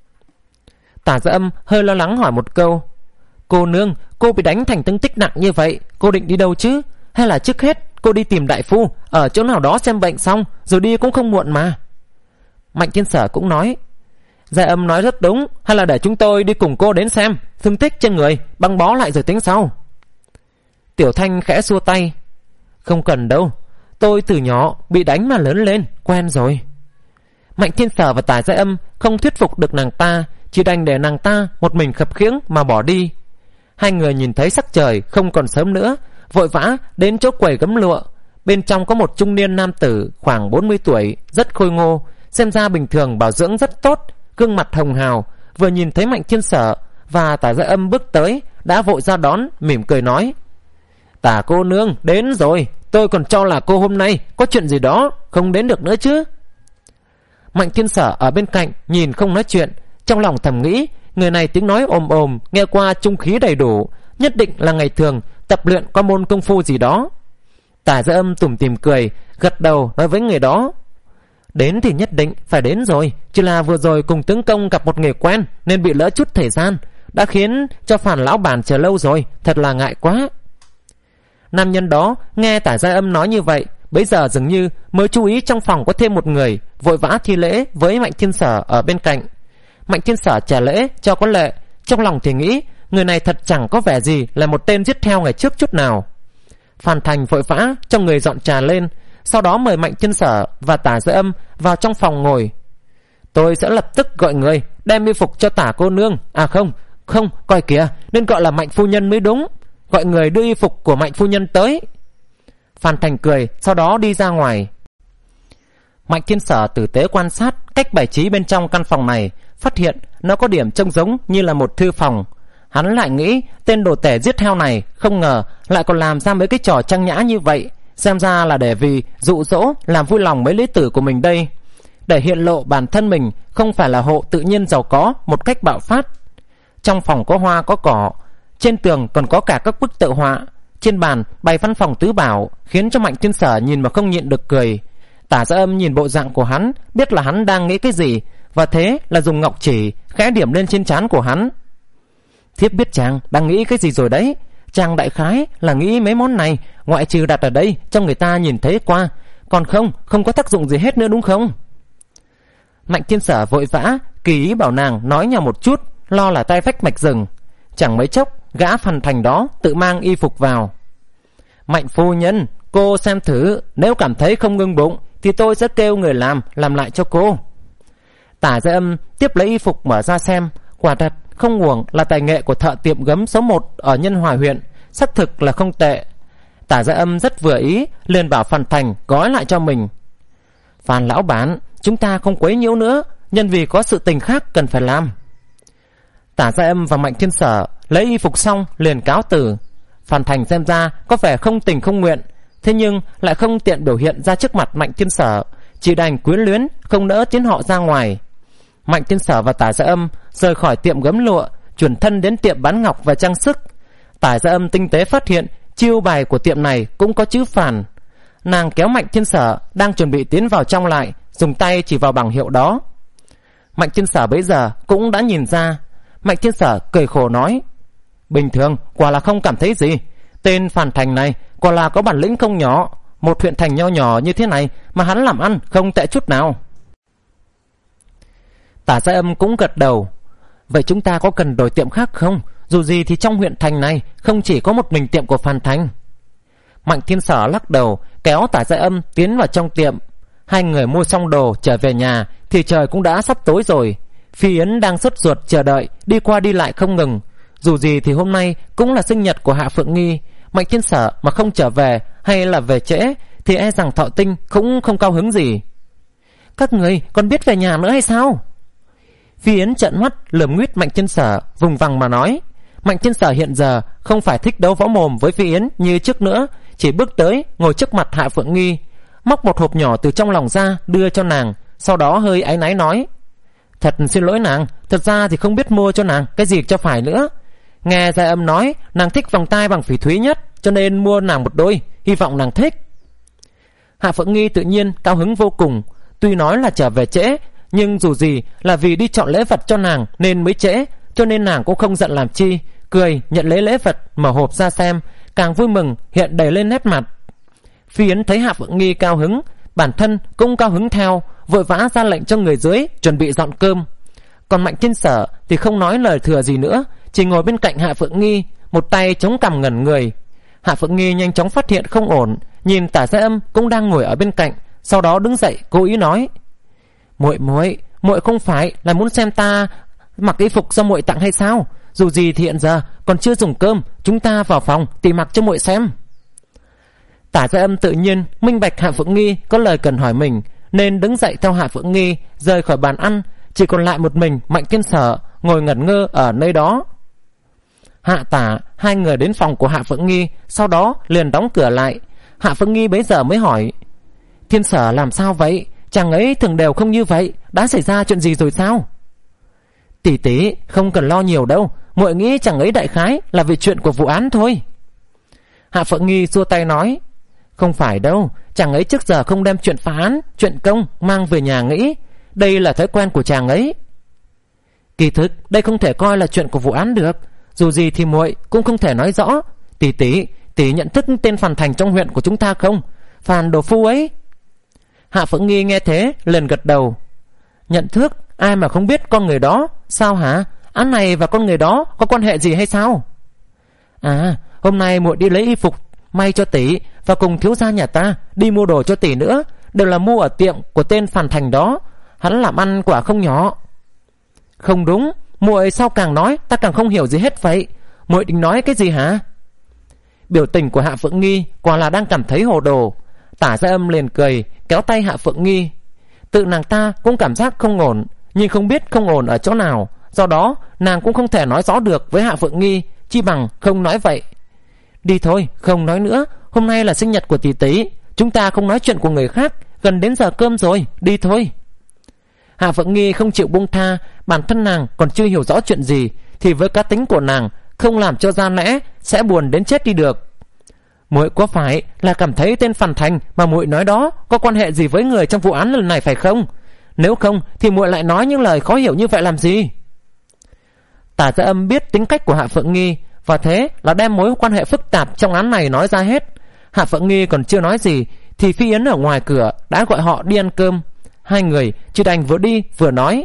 Tả Dư Âm hơi lo lắng hỏi một câu. Cô nương, cô bị đánh thành thương tích nặng như vậy, cô định đi đâu chứ? Hay là trước hết cô đi tìm đại phu ở chỗ nào đó xem bệnh xong rồi đi cũng không muộn mà. Mạnh Thiên Sở cũng nói, Dư Âm nói rất đúng, hay là để chúng tôi đi cùng cô đến xem thương tích trên người, băng bó lại rồi tính sau. Tiểu Thanh khẽ xua tay, không cần đâu, tôi từ nhỏ bị đánh mà lớn lên, quen rồi. Mạnh Thiên Sở và Tả Dư Âm không thuyết phục được nàng ta, chỉ đành để nàng ta một mình khập khiễng mà bỏ đi. Hai người nhìn thấy sắc trời không còn sớm nữa, vội vã đến chỗ quầy gấm lụa. Bên trong có một trung niên nam tử khoảng bốn mươi tuổi, rất khôi ngô, xem ra bình thường bảo dưỡng rất tốt, gương mặt hồng hào. Vừa nhìn thấy Mạnh Thiên Sở và Tả Dư Âm bước tới, đã vội ra đón, mỉm cười nói, Tả cô nương đến rồi, tôi còn cho là cô hôm nay có chuyện gì đó không đến được nữa chứ. Mạnh Thiên Sở ở bên cạnh nhìn không nói chuyện, trong lòng thầm nghĩ, người này tiếng nói ồm ồm, nghe qua trung khí đầy đủ, nhất định là ngày thường tập luyện qua môn công phu gì đó. Tả Dư Âm tủm tỉm cười, gật đầu nói với người đó, đến thì nhất định phải đến rồi, chỉ là vừa rồi cùng tướng công gặp một người quen nên bị lỡ chút thời gian, đã khiến cho Phàn lão bản chờ lâu rồi, thật là ngại quá. Nam nhân đó nghe Tả Dư Âm nói như vậy, bấy giờ dường như mới chú ý trong phòng có thêm một người, vội vã thi lễ với Mạnh Thiên Sở ở bên cạnh. Mạnh Thiên Sở trả lễ cho có lệ, trong lòng thì nghĩ người này thật chẳng có vẻ gì là một tên giết theo ngày trước chút nào. Phan Thành vội vã cho người dọn trà lên, sau đó mời Mạnh Thiên Sở và Tả Dư Âm vào trong phòng ngồi. Tôi sẽ lập tức gọi người đem y phục cho Tả cô nương. À không, không, coi kìa, nên gọi là Mạnh phu nhân mới đúng. Gọi người đưa y phục của Mạnh phu nhân tới. Phan Thành cười, sau đó đi ra ngoài. Mạnh Thiên Sở tử tế quan sát cách bày trí bên trong căn phòng này, phát hiện nó có điểm trông giống như là một thư phòng. Hắn lại nghĩ tên đồ tể giết heo này không ngờ lại còn làm ra mấy cái trò trang nhã như vậy, xem ra là để vì dụ dỗ làm vui lòng mấy lý tử của mình đây, để hiện lộ bản thân mình không phải là hộ tự nhiên giàu có một cách bạo phát. Trong phòng có hoa có cỏ, trên tường còn có cả các bức tự họa, trên bàn bày văn phòng tứ bảo, khiến cho Mạnh Thiên Sở nhìn mà không nhịn được cười. Tả Dư Âm nhìn bộ dạng của hắn, biết là hắn đang nghĩ cái gì, và thế là dùng ngọc chỉ khẽ điểm lên trên trán của hắn. Thiếp biết chàng đang nghĩ cái gì rồi đấy. Chàng đại khái là nghĩ mấy món này ngoại trừ đặt ở đây cho người ta nhìn thấy qua, còn không, không có tác dụng gì hết nữa đúng không? Mạnh Thiên Sở vội vã kỳ ý bảo nàng nói nhỏ một chút, lo là tay phách mạch rừng. Chẳng mấy chốc gã Phan Thành đó tự mang y phục vào. Mạnh phu nhân, cô xem thử, nếu cảm thấy không ngưng bụng thì tôi sẽ kêu người làm làm lại cho cô. Tả Dư Âm tiếp lấy y phục mở ra xem, quả thật không uổng là tài nghệ của thợ tiệm gấm số một ở Nhân Hòa huyện, xác thực là không tệ. Tả Dư Âm rất vừa ý, liền bảo Phan Thành gói lại cho mình. Phan lão bản, chúng ta không quấy nhiễu nữa, nhân vì có sự tình khác cần phải làm. Tả Dư Âm và Mạnh Thiên Sở lấy y phục xong liền cáo từ. Phan Thành xem ra có vẻ không tình không nguyện, thế nhưng lại không tiện biểu hiện ra trước mặt Mạnh Thiên Sở, chỉ đành quyến luyến không nỡ tiến họ ra ngoài. Mạnh Thiên Sở và Tả Dư Âm rời khỏi tiệm gấm lụa, chuyển thân đến tiệm bán ngọc và trang sức. Tả Dư Âm tinh tế phát hiện chiêu bài của tiệm này cũng có chữ Phàn. Nàng kéo Mạnh Thiên Sở đang chuẩn bị tiến vào trong lại, dùng tay chỉ vào bảng hiệu đó. Mạnh Thiên Sở bấy giờ cũng đã nhìn ra. Mạnh Thiên Sở cười khổ nói, bình thường quả là không cảm thấy gì, tên Phan Thành này quả là có bản lĩnh không nhỏ, một huyện thành nho nhỏ như thế này mà hắn làm ăn không tệ chút nào. Tả Gia Âm cũng gật đầu. Vậy chúng ta có cần đổi tiệm khác không? Dù gì thì trong huyện thành này không chỉ có một mình tiệm của Phan Thành. Mạnh Thiên Sở lắc đầu, kéo Tả Gia Âm tiến vào trong tiệm. Hai người mua xong đồ trở về nhà thì trời cũng đã sắp tối rồi. Phi Yến đang sốt ruột chờ đợi, đi qua đi lại không ngừng. Dù gì thì hôm nay cũng là sinh nhật của Hạ Phượng Nghi. Mạnh Thiên Sở mà không trở về hay là về trễ thì e rằng Thọ Tinh cũng không cao hứng gì. Các người còn biết về nhà nữa hay sao? Phi Yến trợn mắt lườm nguyết Mạnh Thiên Sở, vùng vằng mà nói. Mạnh Thiên Sở hiện giờ không phải thích đấu võ mồm với Phi Yến như trước nữa, chỉ bước tới ngồi trước mặt Hạ Phượng Nghi, móc một hộp nhỏ từ trong lòng ra đưa cho nàng, sau đó hơi áy náy nói: Thật xin lỗi nàng, thật ra thì không biết mua cho nàng cái gì cho phải nữa. Nghe Gia Âm nói nàng thích vòng tai bằng phỉ thúy nhất, cho nên mua nàng một đôi, hy vọng nàng thích. Hạ Phượng Nghi tự nhiên cao hứng vô cùng. Tuy nói là trở về trễ, nhưng dù gì là vì đi chọn lễ vật cho nàng nên mới trễ, cho nên nàng cũng không giận làm chi, cười nhận lấy lễ vật, mở hộp ra xem, càng vui mừng hiện đầy lên nét mặt. Phi Yến thấy Hạ Phượng Nghi cao hứng, bản thân cũng cao hứng theo, vội vã ra lệnh cho người dưới chuẩn bị dọn cơm. Còn Mạnh Thiên Sở thì không nói lời thừa gì nữa, chỉ ngồi bên cạnh Hạ Phượng Nghi, một tay chống cằm ngẩn người. Hạ Phượng Nghi nhanh chóng phát hiện không ổn, nhìn Tả Gia Âm cũng đang ngồi ở bên cạnh, sau đó đứng dậy cố ý nói: Muội muội, muội không phải là muốn xem ta mặc y phục do muội tặng hay sao? Dù gì thì hiện giờ còn chưa dùng cơm, chúng ta vào phòng tìm mặc cho muội xem. Tả Gia Âm tự nhiên minh bạch Hạ Phượng Nghi có lời cần hỏi mình, nên đứng dậy theo Hạ Phượng Nghi rời khỏi bàn ăn, chỉ còn lại một mình Mạnh Thiên Sở ngồi ngẩn ngơ ở nơi đó. Hạ Tả hai người đến phòng của Hạ Phượng Nghi, sau đó liền đóng cửa lại. Hạ Phượng Nghi bấy giờ mới hỏi: Thiên Sở làm sao vậy? Chàng ấy thường đều không như vậy, đã xảy ra chuyện gì rồi sao? Tỷ tỷ không cần lo nhiều đâu, muội nghĩ chàng ấy đại khái là vì chuyện của vụ án thôi. Hạ Phượng Nghi xua tay nói: Không phải đâu, chàng ấy trước giờ không đem chuyện phá án, chuyện công mang về nhà nghĩ, đây là thói quen của chàng ấy. Kỳ thực đây không thể coi là chuyện của vụ án được, dù gì thì muội cũng không thể nói rõ. Tỷ tỷ, tỷ nhận thức tên Phan Thành trong huyện của chúng ta không? Phan Đồ Phu ấy. Hạ Phượng Nghi nghe thế liền gật đầu. Nhận thức? Ai mà không biết con người đó? Sao hả? Án này và con người đó có quan hệ gì hay sao? À, hôm nay muội đi lấy y phục may cho tỷ, và cùng thiếu gia nhà ta đi mua đồ cho tỷ nữa, đều là mua ở tiệm của tên Phan Thành đó. Hắn làm ăn quả không nhỏ. Không đúng, muội sao càng nói ta càng không hiểu gì hết vậy? Muội định nói cái gì hả? Biểu tình của Hạ Phượng Nghi quả là đang cảm thấy hồ đồ. Tả Gia Âm liền cười, kéo tay Hạ Phượng Nghi. Tự nàng ta cũng cảm giác không ổn, nhưng không biết không ổn ở chỗ nào, do đó nàng cũng không thể nói rõ được với Hạ Phượng Nghi, chi bằng không nói vậy. Đi thôi, không nói nữa, hôm nay là sinh nhật của tỷ tỷ, chúng ta không nói chuyện của người khác, gần đến giờ cơm rồi, đi thôi. Hạ Phượng Nghi không chịu buông tha, bản thân nàng còn chưa hiểu rõ chuyện gì, thì với cá tính của nàng không làm cho ra lẽ sẽ buồn đến chết đi được. Muội có phải là cảm thấy tên Phan Thành mà muội nói đó có quan hệ gì với người trong vụ án lần này phải không? Nếu không thì muội lại nói những lời khó hiểu như vậy làm gì? Tả Gia Âm biết tính cách của Hạ Phượng Nghi, và thế là đem mối quan hệ phức tạp trong án này nói ra hết. Hạ Phượng Nghi còn chưa nói gì thì Phi Yến ở ngoài cửa đã gọi họ đi ăn cơm. Hai người chỉ đành vừa đi vừa nói: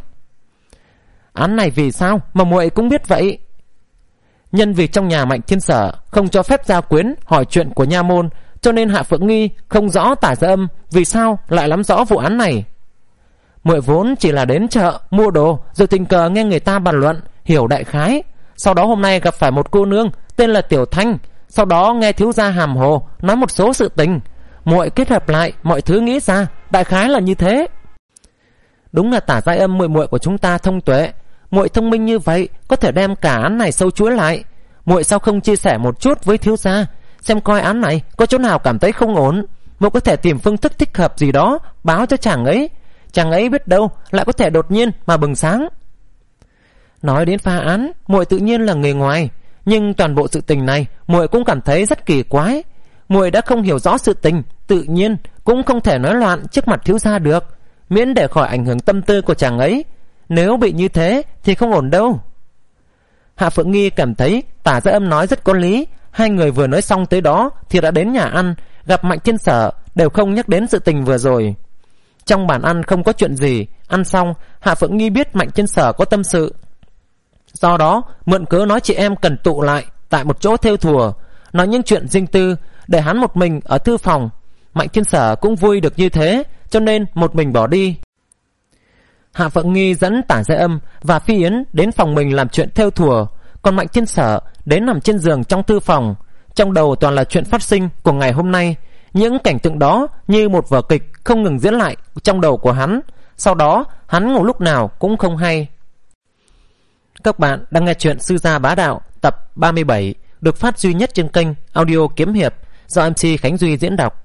Án này vì sao mà muội cũng biết vậy? Nhân vì trong nhà Mạnh Thiên Sở không cho phép gia quyến hỏi chuyện của nha môn, cho nên Hạ Phượng Nghi không rõ Tả Gia Âm vì sao lại nắm rõ vụ án này. Muội vốn chỉ là đến chợ mua đồ, rồi tình cờ nghe người ta bàn luận, hiểu đại khái. Sau đó hôm nay gặp phải một cô nương tên là Tiểu Thanh, sau đó nghe thiếu gia hàm hồ nói một số sự tình, muội kết hợp lại mọi thứ nghĩ ra, đại khái là như thế. Đúng là Tả Gia Âm muội muội của chúng ta thông tuệ, muội thông minh như vậy có thể đem cả án này sâu chuỗi lại. Muội sao không chia sẻ một chút với thiếu gia, xem coi án này có chỗ nào cảm thấy không ổn, muội có thể tìm phương thức thích hợp gì đó báo cho chàng ấy, chàng ấy biết đâu lại có thể đột nhiên mà bừng sáng. Nói đến phá án, muội tự nhiên là người ngoài, nhưng toàn bộ sự tình này muội cũng cảm thấy rất kỳ quái. Muội đã không hiểu rõ sự tình, tự nhiên cũng không thể nói loạn trước mặt thiếu gia được, miễn để khỏi ảnh hưởng tâm tư của chàng ấy. Nếu bị như thế thì không ổn đâu. Hạ Phượng Nghi cảm thấy Tả Gia Âm nói rất có lý. Hai người vừa nói xong tới đó thì đã đến nhà ăn, gặp Mạnh Thiên Sở đều không nhắc đến sự tình vừa rồi. Trong bàn ăn không có chuyện gì. Ăn xong, Hạ Phượng Nghi biết Mạnh Thiên Sở có tâm sự, do đó mượn cớ nói chị em cần tụ lại tại một chỗ thêu thùa, nói những chuyện riêng tư, để hắn một mình ở thư phòng. Mạnh Thiên Sở cũng vui được như thế, cho nên một mình bỏ đi. Hạ Phượng Nghi dẫn Tả Giai Âm và Phi Yến đến phòng mình làm chuyện thêu thùa, còn Mạnh Thiên Sở đến nằm trên giường trong thư phòng. Trong đầu toàn là chuyện phát sinh của ngày hôm nay. Những cảnh tượng đó như một vở kịch không ngừng diễn lại trong đầu của hắn. Sau đó hắn ngủ lúc nào cũng không hay. Các bạn đang nghe chuyện Sư Gia Bá Đạo tập ba mươi bảy, được phát duy nhất trên kênh Audio Kiếm Hiệp do em xê Khánh Duy diễn đọc.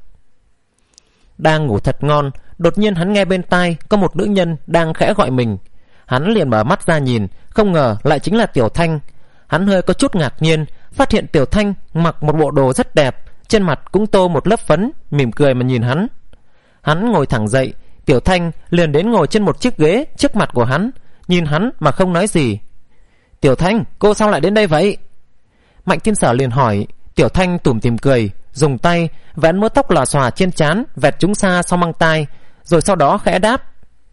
Đang ngủ thật ngon, đột nhiên hắn nghe bên tai có một nữ nhân đang khẽ gọi mình. Hắn liền mở mắt ra nhìn, không ngờ lại chính là Tiểu Thanh. Hắn hơi có chút ngạc nhiên, phát hiện Tiểu Thanh mặc một bộ đồ rất đẹp, trên mặt cũng tô một lớp phấn, mỉm cười mà nhìn hắn. Hắn ngồi thẳng dậy, Tiểu Thanh liền đến ngồi trên một chiếc ghế trước mặt của hắn, nhìn hắn mà không nói gì. Tiểu Thanh, cô sao lại đến đây vậy? Mạnh Thiên Sở liền hỏi. Tiểu Thanh tủm tỉm cười, dùng tay vén mớ tóc lòa xòa trên trán, vẹt chúng xa sau mang tai, rồi sau đó khẽ đáp: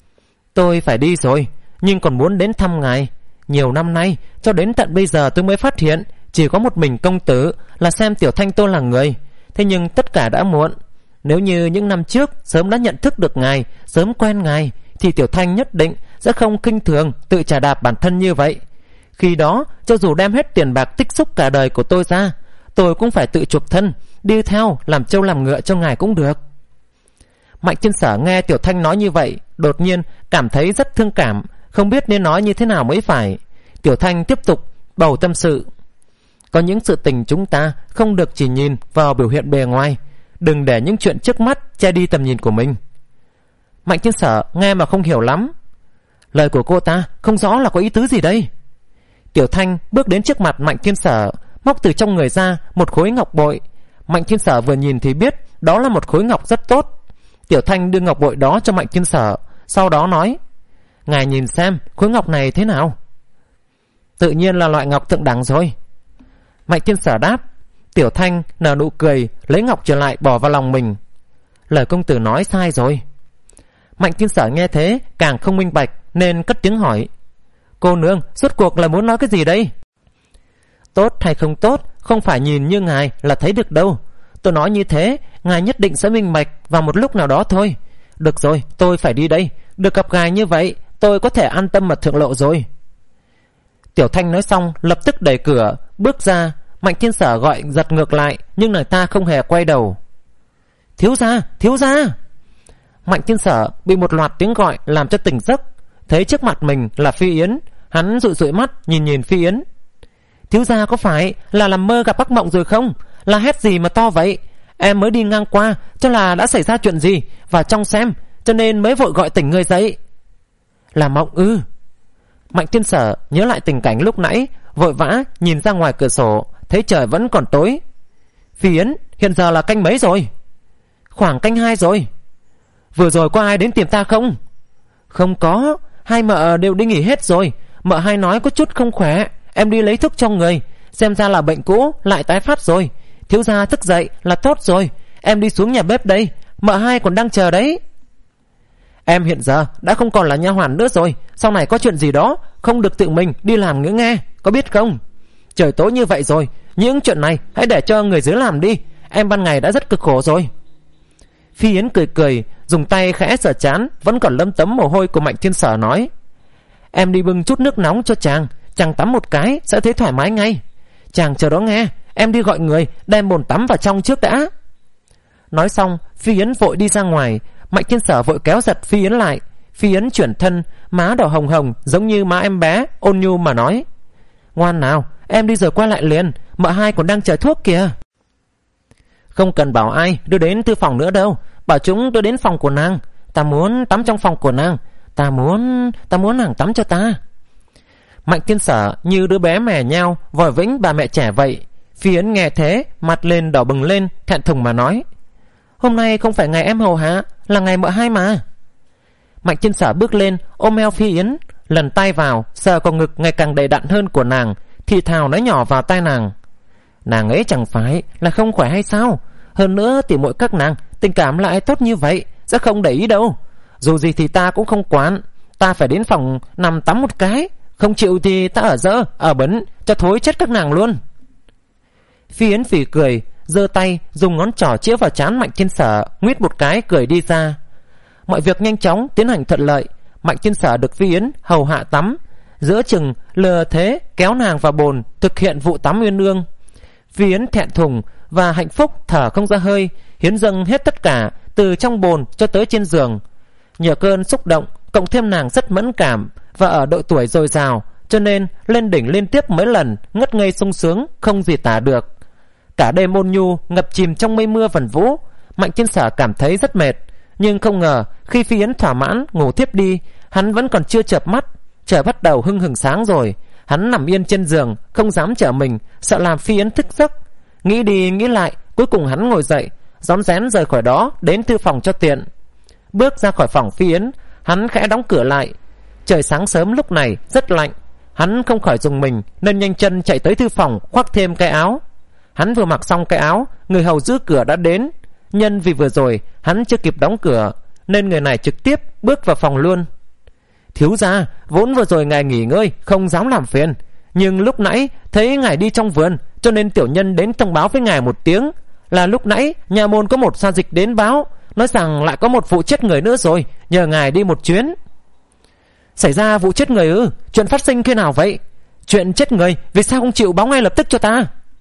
Tôi phải đi rồi, nhưng còn muốn đến thăm ngài. Nhiều năm nay, cho đến tận bây giờ tôi mới phát hiện chỉ có một mình công tử là xem Tiểu Thanh tôi là người. Thế nhưng tất cả đã muộn. Nếu như những năm trước sớm đã nhận thức được ngài, sớm quen ngài, thì Tiểu Thanh nhất định sẽ không khinh thường tự chà đạp bản thân như vậy. Khi đó, cho dù đem hết tiền bạc tích xúc cả đời của tôi ra, tôi cũng phải tự chuộc thân, đi theo làm trâu làm ngựa cho ngài cũng được. Mạnh Thiên Sở nghe Tiểu Thanh nói như vậy, đột nhiên cảm thấy rất thương cảm, không biết nên nói như thế nào mới phải. Tiểu Thanh tiếp tục bầu tâm sự: Có những sự tình chúng ta không được chỉ nhìn vào biểu hiện bề ngoài, đừng để những chuyện trước mắt che đi tầm nhìn của mình. Mạnh Thiên Sở nghe mà không hiểu lắm. Lời của cô ta không rõ là có ý tứ gì đây. Tiểu Thanh bước đến trước mặt Mạnh Thiên Sở, móc từ trong người ra một khối ngọc bội. Mạnh Thiên Sở vừa nhìn thì biết đó là một khối ngọc rất tốt. Tiểu Thanh đưa ngọc bội đó cho Mạnh Thiên Sở, sau đó nói: Ngài nhìn xem khối ngọc này thế nào? Tự nhiên là loại ngọc thượng đẳng rồi. Mạnh Thiên Sở đáp. Tiểu Thanh nở nụ cười, lấy ngọc trở lại bỏ vào lòng mình. Lời công tử nói sai rồi. Mạnh Thiên Sở nghe thế càng không minh bạch, nên cất tiếng hỏi: Cô nương rốt cuộc là muốn nói cái gì đây? Tốt hay không tốt không phải nhìn như ngài là thấy được đâu. Tôi nói như thế ngài nhất định sẽ minh bạch vào một lúc nào đó thôi. Được rồi, tôi phải đi đây. Được gặp ngài như vậy, tôi có thể an tâm mà thượng lộ rồi. Tiểu Thanh nói xong lập tức đẩy cửa bước ra. Mạnh Thiên Sở gọi giật ngược lại, nhưng nàng ta không hề quay đầu. Thiếu gia, thiếu gia! Mạnh Thiên Sở bị một loạt tiếng gọi làm cho tỉnh giấc. Thấy trước mặt mình là Phi Yến, hắn dụi dụi mắt nhìn nhìn Phi Yến. Thiếu gia có phải là làm mơ gặp ác mộng rồi không? Là hét gì mà to vậy? Em mới đi ngang qua cho là đã xảy ra chuyện gì, vào trong xem, cho nên mới vội gọi tỉnh người dậy. Là mộng ư? Mạnh Thiên Sở nhớ lại tình cảnh lúc nãy, vội vã nhìn ra ngoài cửa sổ, thấy trời vẫn còn tối. Phi Yến, hiện giờ là canh mấy rồi? Khoảng canh hai rồi. Vừa rồi có ai đến tìm ta không? Không có, hai mợ đều đi nghỉ hết rồi. Mợ hai nói có chút không khỏe, em đi lấy thuốc cho người, xem ra là bệnh cũ lại tái phát rồi. Thiếu gia thức dậy là tốt rồi, em đi xuống nhà bếp đây, mợ hai còn đang chờ đấy. Em hiện giờ đã không còn là nha hoàn nữa rồi, sau này có chuyện gì đó không được tự mình đi làm nữa nghe, có biết không? Trời tối như vậy rồi, những chuyện này hãy để cho người dưới làm đi, em ban ngày đã rất cực khổ rồi. Phi Yến cười cười, dùng tay khẽ sờ trán vẫn còn lấm tấm mồ hôi của Mạnh Thiên Sở, nói: Em đi bưng chút nước nóng cho chàng, chàng tắm một cái sẽ thấy thoải mái ngay. Chàng chờ đó nghe, em đi gọi người đem bồn tắm vào trong trước đã. Nói xong Phi Yến vội đi ra ngoài. Mạnh Thiên Sở vội kéo giật Phi Yến lại. Phi Yến chuyển thân, má đỏ hồng hồng giống như má em bé, ôn nhu mà nói: Ngoan nào, em đi rồi quay lại liền, mợ hai còn đang chờ thuốc kìa. Không cần bảo ai đưa đến thư phòng nữa đâu, bảo chúng đưa đến phòng của nàng. Ta muốn tắm trong phòng của nàng, Ta muốn Ta muốn nàng tắm cho ta. Mạnh Thiên Sở như đứa bé mè nhao vòi vĩnh bà mẹ trẻ vậy. Phi Yến nghe thế, mặt lên đỏ bừng lên, thẹn thùng mà nói: Hôm nay không phải ngày em hầu hạ, là ngày mợ hai mà. Mạnh Thiên Sở bước lên ôm eo Phi Yến, lần tay vào sờ con ngực ngày càng đầy đặn hơn của nàng, thì thào nói nhỏ vào tai nàng: Nàng ấy chẳng phải là không khỏe hay sao? Hơn nữa tỉ muội các nàng tình cảm lại tốt như vậy, sẽ không để ý đâu. Dù gì thì ta cũng không quản, ta phải đến phòng nằm tắm một cái, không chịu thì ta ở dơ, ở bẩn, cho thối chết các nàng luôn. Phi Yến phì cười, giơ tay dùng ngón trỏ chĩa vào trán Mạnh Thiên Sở, nguyết một cái cười đi ra. Mọi việc nhanh chóng tiến hành thuận lợi. Mạnh Thiên Sở được Phi Yến hầu hạ tắm, giữa chừng lừa thế kéo nàng vào bồn thực hiện vụ tắm uyên ương. Phi Yến thẹn thùng và hạnh phúc thở không ra hơi, hiến dâng hết tất cả từ trong bồn cho tới trên giường. Nhờ cơn xúc động cộng thêm nàng rất mẫn cảm và ở độ tuổi dồi dào, cho nên lên đỉnh liên tiếp mấy lần, ngất ngây sung sướng không gì tả được. Cả đêm ôn nhu ngập chìm trong mây mưa vần vũ. Mạnh Thiên Sở cảm thấy rất mệt, nhưng không ngờ khi Phi Yến thỏa mãn ngủ thiếp đi, hắn vẫn còn chưa chợp mắt, trời bắt đầu hưng hừng sáng rồi. Hắn nằm yên trên giường, không dám trở mình, sợ làm Phi Yến thức giấc. Nghĩ đi nghĩ lại, cuối cùng hắn ngồi dậy, rón rén rời khỏi đó đến thư phòng cho tiện. Bước ra khỏi phòng Phi Yến, hắn khẽ đóng cửa lại. Trời sáng sớm lúc này rất lạnh, hắn không khỏi rùng mình nên nhanh chân chạy tới thư phòng khoác thêm cái áo. Hắn vừa mặc xong cái áo, người hầu giữ cửa đã đến. Nhân vì vừa rồi hắn chưa kịp đóng cửa nên người này trực tiếp bước vào phòng luôn. Thiếu gia, vốn vừa rồi ngài nghỉ ngơi không dám làm phiền, nhưng lúc nãy thấy ngài đi trong vườn, cho nên tiểu nhân đến thông báo với ngài một tiếng, là lúc nãy nhà môn có một sa dịch đến báo, nói rằng lại có một vụ chết người nữa rồi, nhờ ngài đi một chuyến. Xảy ra vụ chết người ư? Chuyện phát sinh khi nào vậy? Chuyện chết người vì sao không chịu báo ngay lập tức cho ta?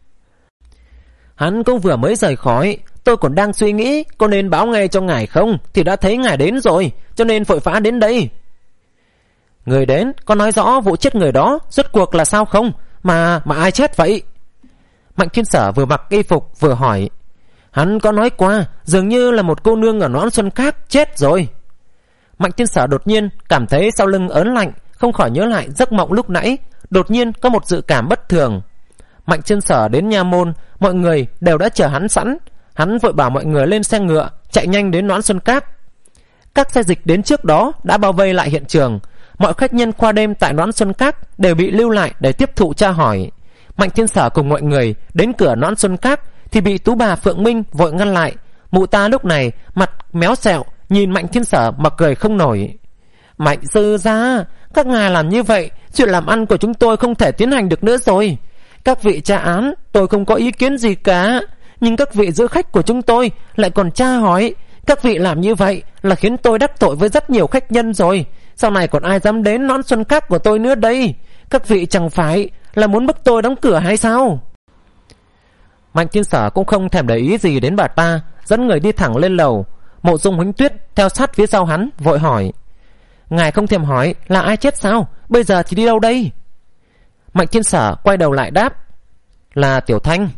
Hắn cũng vừa mới rời khỏi, tôi còn đang suy nghĩ có nên báo ngay cho ngài không, thì đã thấy ngài đến rồi, cho nên vội vã đến đây. Người đến có nói rõ vụ chết người đó rốt cuộc là sao không? Mà mà ai chết vậy? Mạnh Thiên Sở vừa mặc y phục vừa hỏi. Hắn có nói qua dường như là một cô nương ở Noãn Xuân Các chết rồi. Mạnh Thiên Sở đột nhiên cảm thấy sau lưng ớn lạnh, không khỏi nhớ lại giấc mộng lúc nãy, đột nhiên có một dự cảm bất thường. Mạnh Thiên Sở đến nha môn, mọi người đều đã chờ hắn sẵn. Hắn vội bảo mọi người lên xe ngựa chạy nhanh đến Noãn Xuân Các. Các xe dịch đến trước đó đã bao vây lại hiện trường. Mọi khách nhân qua đêm tại Noãn Xuân Các đều bị lưu lại để tiếp thụ tra hỏi. Mạnh Thiên Sở cùng mọi người đến cửa Noãn Xuân Các thì bị tú bà Phượng Minh vội ngăn lại. Mụ ta lúc này mặt méo xẹo, nhìn Mạnh Thiên Sở mà cười không nổi. Mạnh sư gia, các ngài làm như vậy, chuyện làm ăn của chúng tôi không thể tiến hành được nữa rồi. Các vị tra án tôi không có ý kiến gì cả, nhưng các vị giữ khách của chúng tôi lại còn tra hỏi. Các vị làm như vậy là khiến tôi đắc tội với rất nhiều khách nhân rồi. Sau này còn ai dám đến Noãn Xuân Các của tôi nữa đây? Các vị chẳng phải là muốn bức tôi đóng cửa hay sao? Mạnh Thiên Sở cũng không thèm để ý gì đến bà ta, dẫn người đi thẳng lên lầu. Mộ Dung Huỳnh Tuyết theo sát phía sau hắn vội hỏi. Ngài không thèm hỏi là ai chết sao? Bây giờ thì đi đâu đây? Mạnh Thiên Sở quay đầu lại đáp. Là Tiểu Thanh.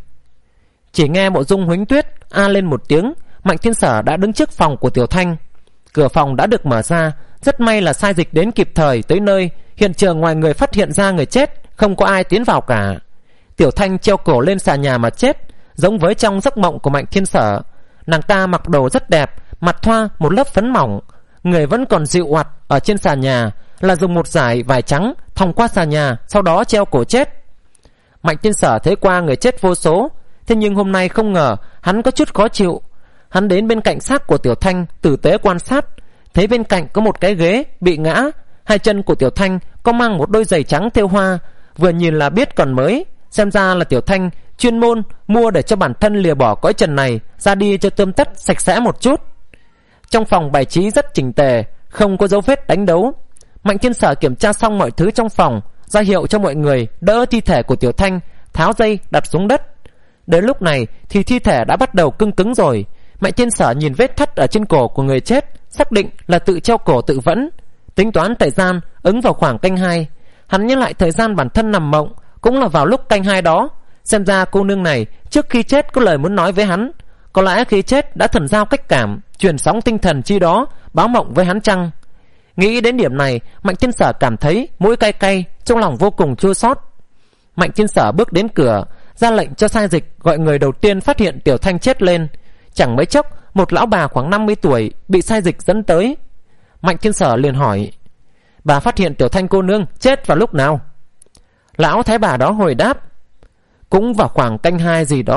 Chỉ nghe Mộ Dung Huỳnh Tuyết a lên một tiếng, Mạnh Thiên Sở đã đứng trước phòng của Tiểu Thanh. Cửa phòng đã được mở ra. Rất may là sai dịch đến kịp thời tới nơi. Hiện trường ngoài người phát hiện ra người chết, không có ai tiến vào cả. Tiểu Thanh treo cổ lên xà nhà mà chết, giống với trong giấc mộng của Mạnh Thiên Sở. Nàng ta mặc đồ rất đẹp, mặt thoa một lớp phấn mỏng, người vẫn còn dịu oặt ở trên xà nhà, là dùng một dải vải trắng thòng qua xà nhà, sau đó treo cổ chết. Mạnh Thiên Sở thấy qua người chết vô số, thế nhưng hôm nay không ngờ hắn có chút khó chịu. Hắn đến bên cạnh xác của Tiểu Thanh tử tế quan sát, thấy bên cạnh có một cái ghế bị ngã, hai chân của Tiểu Thanh có mang một đôi giày trắng thêu hoa, vừa nhìn là biết còn mới, xem ra là Tiểu Thanh chuyên môn mua để cho bản thân lìa bỏ cõi trần này, ra đi cho tươm tất sạch sẽ một chút. Trong phòng bài trí rất chỉnh tề, không có dấu vết đánh đấu. Mạnh Thiên Sở kiểm tra xong mọi thứ trong phòng, ra hiệu cho mọi người đỡ thi thể của Tiểu Thanh, tháo dây đặt xuống đất. Đến lúc này thì thi thể đã bắt đầu cứng cứng rồi. Mạnh Thiên Sở nhìn vết thắt ở trên cổ của người chết, xác định là tự treo cổ tự vẫn. Tính toán thời gian ứng vào khoảng canh hai. Hắn nhớ lại thời gian bản thân nằm mộng cũng là vào lúc canh hai đó. Xem ra cô nương này trước khi chết có lời muốn nói với hắn. Có lẽ khi chết đã thần giao cách cảm, truyền sóng tinh thần chi đó báo mộng với hắn chăng? Nghĩ đến điểm này, Mạnh Thiên Sở cảm thấy mũi cay cay, trong lòng vô cùng chua xót. Mạnh Thiên Sở bước đến cửa, ra lệnh cho sai dịch gọi người đầu tiên phát hiện Tiểu Thanh chết lên. Chẳng mấy chốc, một lão bà khoảng năm mươi tuổi bị sai dịch dẫn tới. Mạnh Thiên Sở liền hỏi, bà phát hiện Tiểu Thanh cô nương chết vào lúc nào? Lão thái bà đó hồi đáp, cũng vào khoảng canh hai gì đó,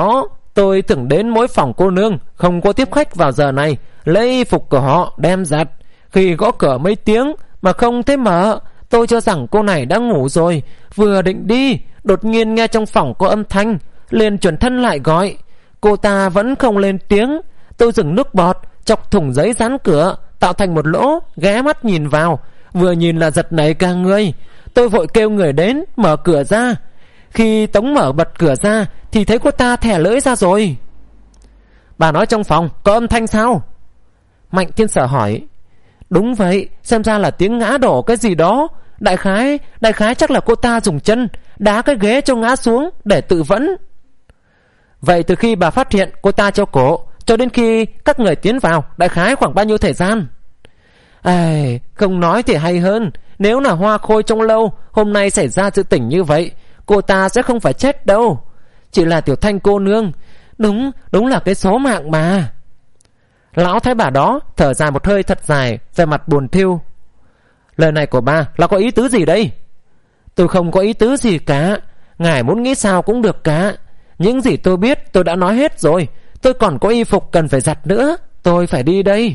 Tôi thường đến mỗi phòng cô nương không có tiếp khách vào giờ này, lấy y phục của họ đem giặt. Khi gõ cửa mấy tiếng mà không thấy mở, tôi cho rằng cô này đã ngủ rồi. Vừa định đi, đột nhiên nghe trong phòng có âm thanh, liền chuẩn thân lại gọi. Cô ta vẫn không lên tiếng. Tôi dừng nước bọt, chọc thủng giấy dán cửa tạo thành một lỗ, ghé mắt nhìn vào. Vừa nhìn là giật nảy cả người. Tôi vội kêu người đến mở cửa ra. Khi Tống mở bật cửa ra thì thấy cô ta thẻ lưỡi ra rồi. Bà nói trong phòng có âm thanh sao? Mạnh Thiên Sở hỏi. Đúng vậy, xem ra là tiếng ngã đổ cái gì đó. Đại khái Đại khái chắc là cô ta dùng chân đá cái ghế cho ngã xuống để tự vẫn. Vậy từ khi bà phát hiện cô ta treo cổ cho đến khi các người tiến vào, đại khái khoảng bao nhiêu thời gian? Ai, không nói thì hay hơn. Nếu là Hoa Khôi trong lâu hôm nay xảy ra sự tình như vậy, cô ta sẽ không phải chết đâu. Chỉ là Tiểu Thanh cô nương. Đúng, đúng là cái số mạng mà. Lão thái bà đó thở dài một hơi thật dài, về mặt buồn thiu. Lời này của bà là có ý tứ gì đây? Tôi không có ý tứ gì cả. Ngài muốn nghĩ sao cũng được cả. Những gì tôi biết tôi đã nói hết rồi. Tôi còn có y phục cần phải giặt nữa. Tôi phải đi đây.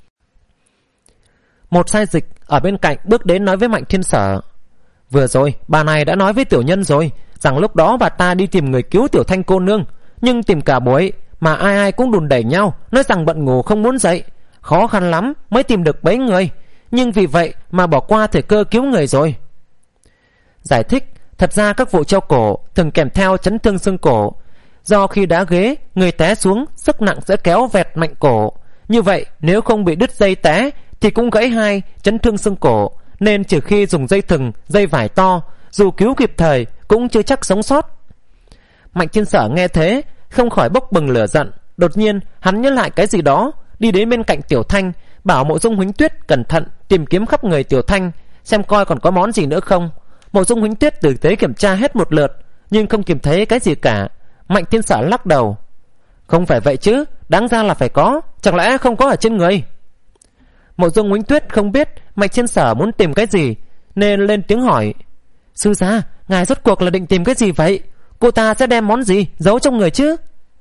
Một sai dịch ở bên cạnh bước đến nói với Mạnh Thiên Sở. Vừa rồi bà này đã nói với tiểu nhân rồi, rằng lúc đó bà ta đi tìm người cứu Tiểu Thanh cô nương, nhưng tìm cả buổi mà ai ai cũng đùn đẩy nhau, nói rằng bận ngủ không muốn dậy. Khó khăn lắm mới tìm được mấy người, nhưng vì vậy mà bỏ qua thời cơ cứu người rồi. Giải thích, thật ra các vụ treo cổ thường kèm theo chấn thương xương cổ. Do khi đá ghế, người té xuống, sức nặng sẽ kéo vẹt mạnh cổ. Như vậy nếu không bị đứt dây té thì cũng gãy hai, chấn thương xương cổ. Nên trừ khi dùng dây thừng, dây vải to, dù cứu kịp thời cũng chưa chắc sống sót. Mạnh Thiên Sở nghe thế không khỏi bốc bừng lửa giận. Đột nhiên hắn nhớ lại cái gì đó, đi đến bên cạnh Tiểu Thanh, bảo Mộ Dung Huỳnh Tuyết cẩn thận tìm kiếm khắp người Tiểu Thanh, xem coi còn có món gì nữa không. Mộ Dung Huỳnh Tuyết tử tế kiểm tra hết một lượt, nhưng không tìm thấy cái gì cả. Mạnh Thiên Sở lắc đầu. Không phải vậy chứ, đáng ra là phải có, chẳng lẽ không có ở trên người? Mộ Dung Huỳnh Tuyết không biết Mạnh Thiên Sở muốn tìm cái gì, nên lên tiếng hỏi. Sư gia, ngài rốt cuộc là định tìm cái gì vậy? Cô ta sẽ đem món gì giấu trong người chứ?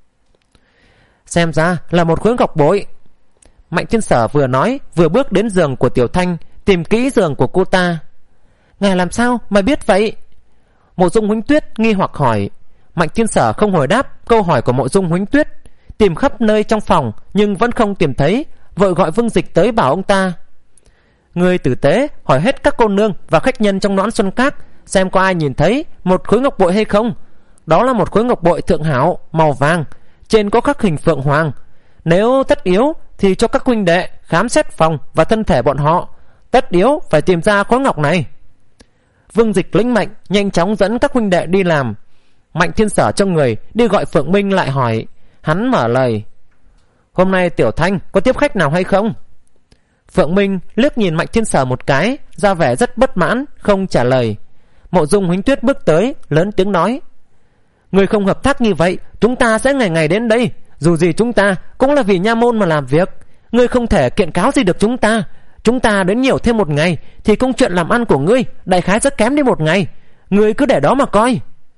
Xem ra là một khối ngọc bội. Mạnh Thiên Sở vừa nói vừa bước đến giường của Tiểu Thanh, tìm kỹ giường của cô ta. Ngài làm sao mà biết vậy? Mộ Dung Huỳnh Tuyết nghi hoặc hỏi. Mạnh Thiên Sở không hồi đáp câu hỏi của Mộ Dung Huỳnh Tuyết, tìm khắp nơi trong phòng nhưng vẫn không tìm thấy, vội gọi Vương Dịch tới bảo ông ta. Người tử tế hỏi hết các cô nương và khách nhân trong Noãn Xuân Các, xem có ai nhìn thấy một khối ngọc bội hay không. Đó là một khối ngọc bội thượng hảo, màu vàng, trên có khắc hình phượng hoàng. Nếu tất yếu thì cho các huynh đệ khám xét phòng và thân thể bọn họ, tất yếu phải tìm ra khối ngọc này. Vương Dịch lĩnh mệnh, nhanh chóng dẫn các huynh đệ đi làm. Mạnh Thiên Sở trong người đi gọi Phượng Minh lại hỏi. Hắn mở lời. Hôm nay Tiểu Thanh có tiếp khách nào hay không? Phượng Minh liếc nhìn Mạnh Thiên Sở một cái, ra vẻ rất bất mãn, không trả lời. Mộ Dung Huỳnh Tuyết bước tới, lớn tiếng nói. Người không hợp tác như vậy, chúng ta sẽ ngày ngày đến đây. Dù gì chúng ta cũng là vì nha môn mà làm việc. Ngươi không thể kiện cáo gì được chúng ta. Chúng ta đến nhiều thêm một ngày thì công chuyện làm ăn của ngươi đại khái rất kém đi một ngày. Ngươi cứ để đó mà coi.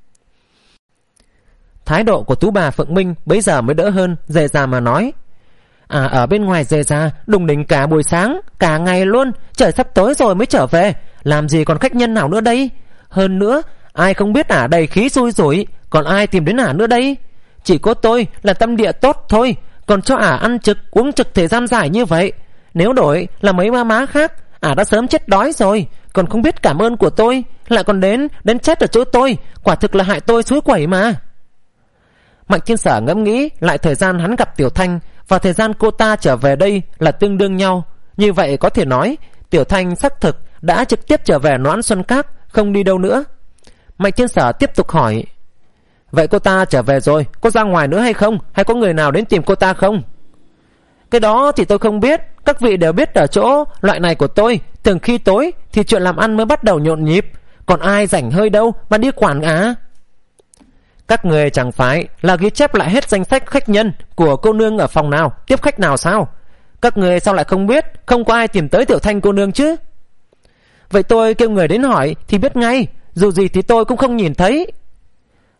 Thái độ của tú bà Phượng Minh bấy giờ mới đỡ hơn, dè dà mà nói. À, ở bên ngoài dè dà đùng đỉnh cả buổi sáng, cả ngày luôn. Trời sắp tối rồi mới trở về, làm gì còn khách nhân nào nữa đây? Hơn nữa, ai không biết ả đầy khí xui rủi, còn ai tìm đến ả nữa đây? Chỉ có tôi là tâm địa tốt thôi, còn cho ả ăn trực uống trực thời gian dài như vậy. Nếu đổi là mấy ma má khác, ả đã sớm chết đói rồi, còn không biết cảm ơn của tôi, lại còn đến đến chết ở chỗ tôi. Quả thực là hại tôi suối quẩy mà. Mạnh Thiên Sở ngẫm nghĩ lại thời gian hắn gặp Tiểu Thanh và thời gian cô ta trở về đây là tương đương nhau. Như vậy có thể nói Tiểu Thanh xác thực đã trực tiếp trở về Noãn Xuân Các, không đi đâu nữa. Mạnh Thiên Sở tiếp tục hỏi. Vậy cô ta trở về rồi, có ra ngoài nữa hay không? Hay có người nào đến tìm cô ta không? Cái đó thì tôi không biết. Các vị đều biết ở chỗ loại này của tôi, thường khi tối thì chuyện làm ăn mới bắt đầu nhộn nhịp, còn ai rảnh hơi đâu mà đi quản á. Các người chẳng phải là ghi chép lại hết danh sách khách nhân của cô nương ở phòng nào, tiếp khách nào sao? Các người sao lại không biết không có ai tìm tới Tiểu Thanh cô nương chứ? Vậy tôi kêu người đến hỏi thì biết ngay, dù gì thì tôi cũng không nhìn thấy.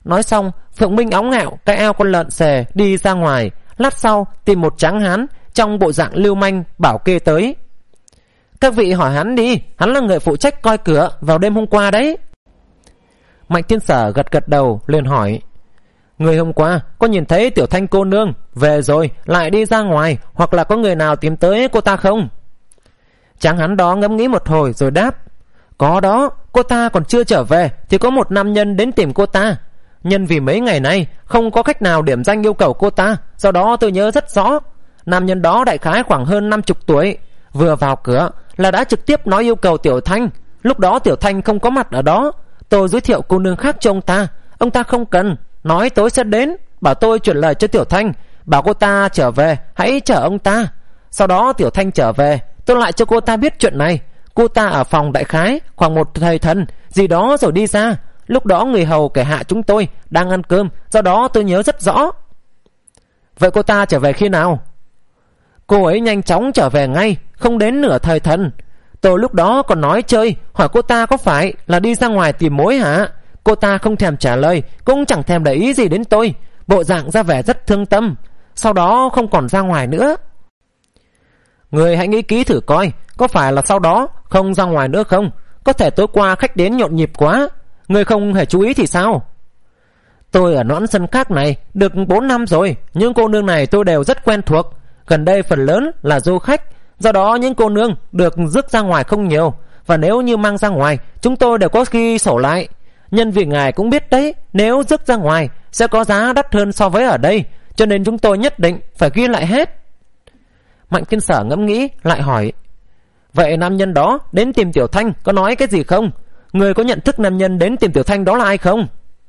Nói xong, Phượng Minh óng ngẹo cái eo con lợn xề đi ra ngoài. Lát sau tìm một tráng hán trong bộ dạng lưu manh bảo kê tới. Các vị hỏi hắn đi, hắn là người phụ trách coi cửa vào đêm hôm qua đấy. Mạnh Thiên Sở gật gật đầu liền hỏi: Người hôm qua có nhìn thấy Tiểu Thanh cô nương về rồi lại đi ra ngoài, hoặc là có người nào tìm tới cô ta không? Tráng hán đó ngẫm nghĩ một hồi rồi đáp: Có đó, cô ta còn chưa trở về thì có một nam nhân đến tìm cô ta. Nhân vì mấy ngày nay không có khách nào điểm danh yêu cầu cô ta, do đó tôi nhớ rất rõ. Nam nhân đó đại khái khoảng hơn năm chục tuổi, vừa vào cửa là đã trực tiếp nói yêu cầu Tiểu Thanh. Lúc đó Tiểu Thanh không có mặt ở đó, tôi giới thiệu cô nương khác cho ông ta. Ông ta không cần, nói tối sẽ đến, bảo tôi chuyển lời cho Tiểu Thanh, bảo cô ta trở về hãy chờ ông ta. Sau đó Tiểu Thanh trở về, tôi lại cho cô ta biết chuyện này. Cô ta ở phòng đại khái khoảng một thời thần gì đó rồi đi ra. Lúc đó người hầu kẻ hạ chúng tôi đang ăn cơm, do đó tôi nhớ rất rõ. Vậy cô ta trở về khi nào? Cô ấy nhanh chóng trở về ngay, không đến nửa thời thần. Tôi lúc đó còn nói chơi, hỏi cô ta có phải là đi ra ngoài tìm mối hả? Cô ta không thèm trả lời, cũng chẳng thèm để ý gì đến tôi, bộ dạng ra vẻ rất thương tâm. Sau đó không còn ra ngoài nữa. Người hãy nghĩ kỹ thử coi, có phải là sau đó không ra ngoài nữa không? Có thể tối qua khách đến nhộn nhịp quá, người không hề chú ý thì sao? Tôi ở nõn sân khác này được bốn năm rồi, những cô nương này tôi đều rất quen thuộc. Gần đây phần lớn là du khách, do đó những cô nương được rước ra ngoài không nhiều. Và nếu như mang ra ngoài, chúng tôi đều có ghi sổ lại. Nhân vì ngài cũng biết đấy, nếu rước ra ngoài sẽ có giá đắt hơn so với ở đây, cho nên chúng tôi nhất định phải ghi lại hết. Mạnh Thiên Sở ngẫm nghĩ lại hỏi: Vậy nam nhân đó đến tìm Tiểu Thanh có nói cái gì không? Người có nhận thức nam nhân đến tìm Tiểu Thanh đó là ai không?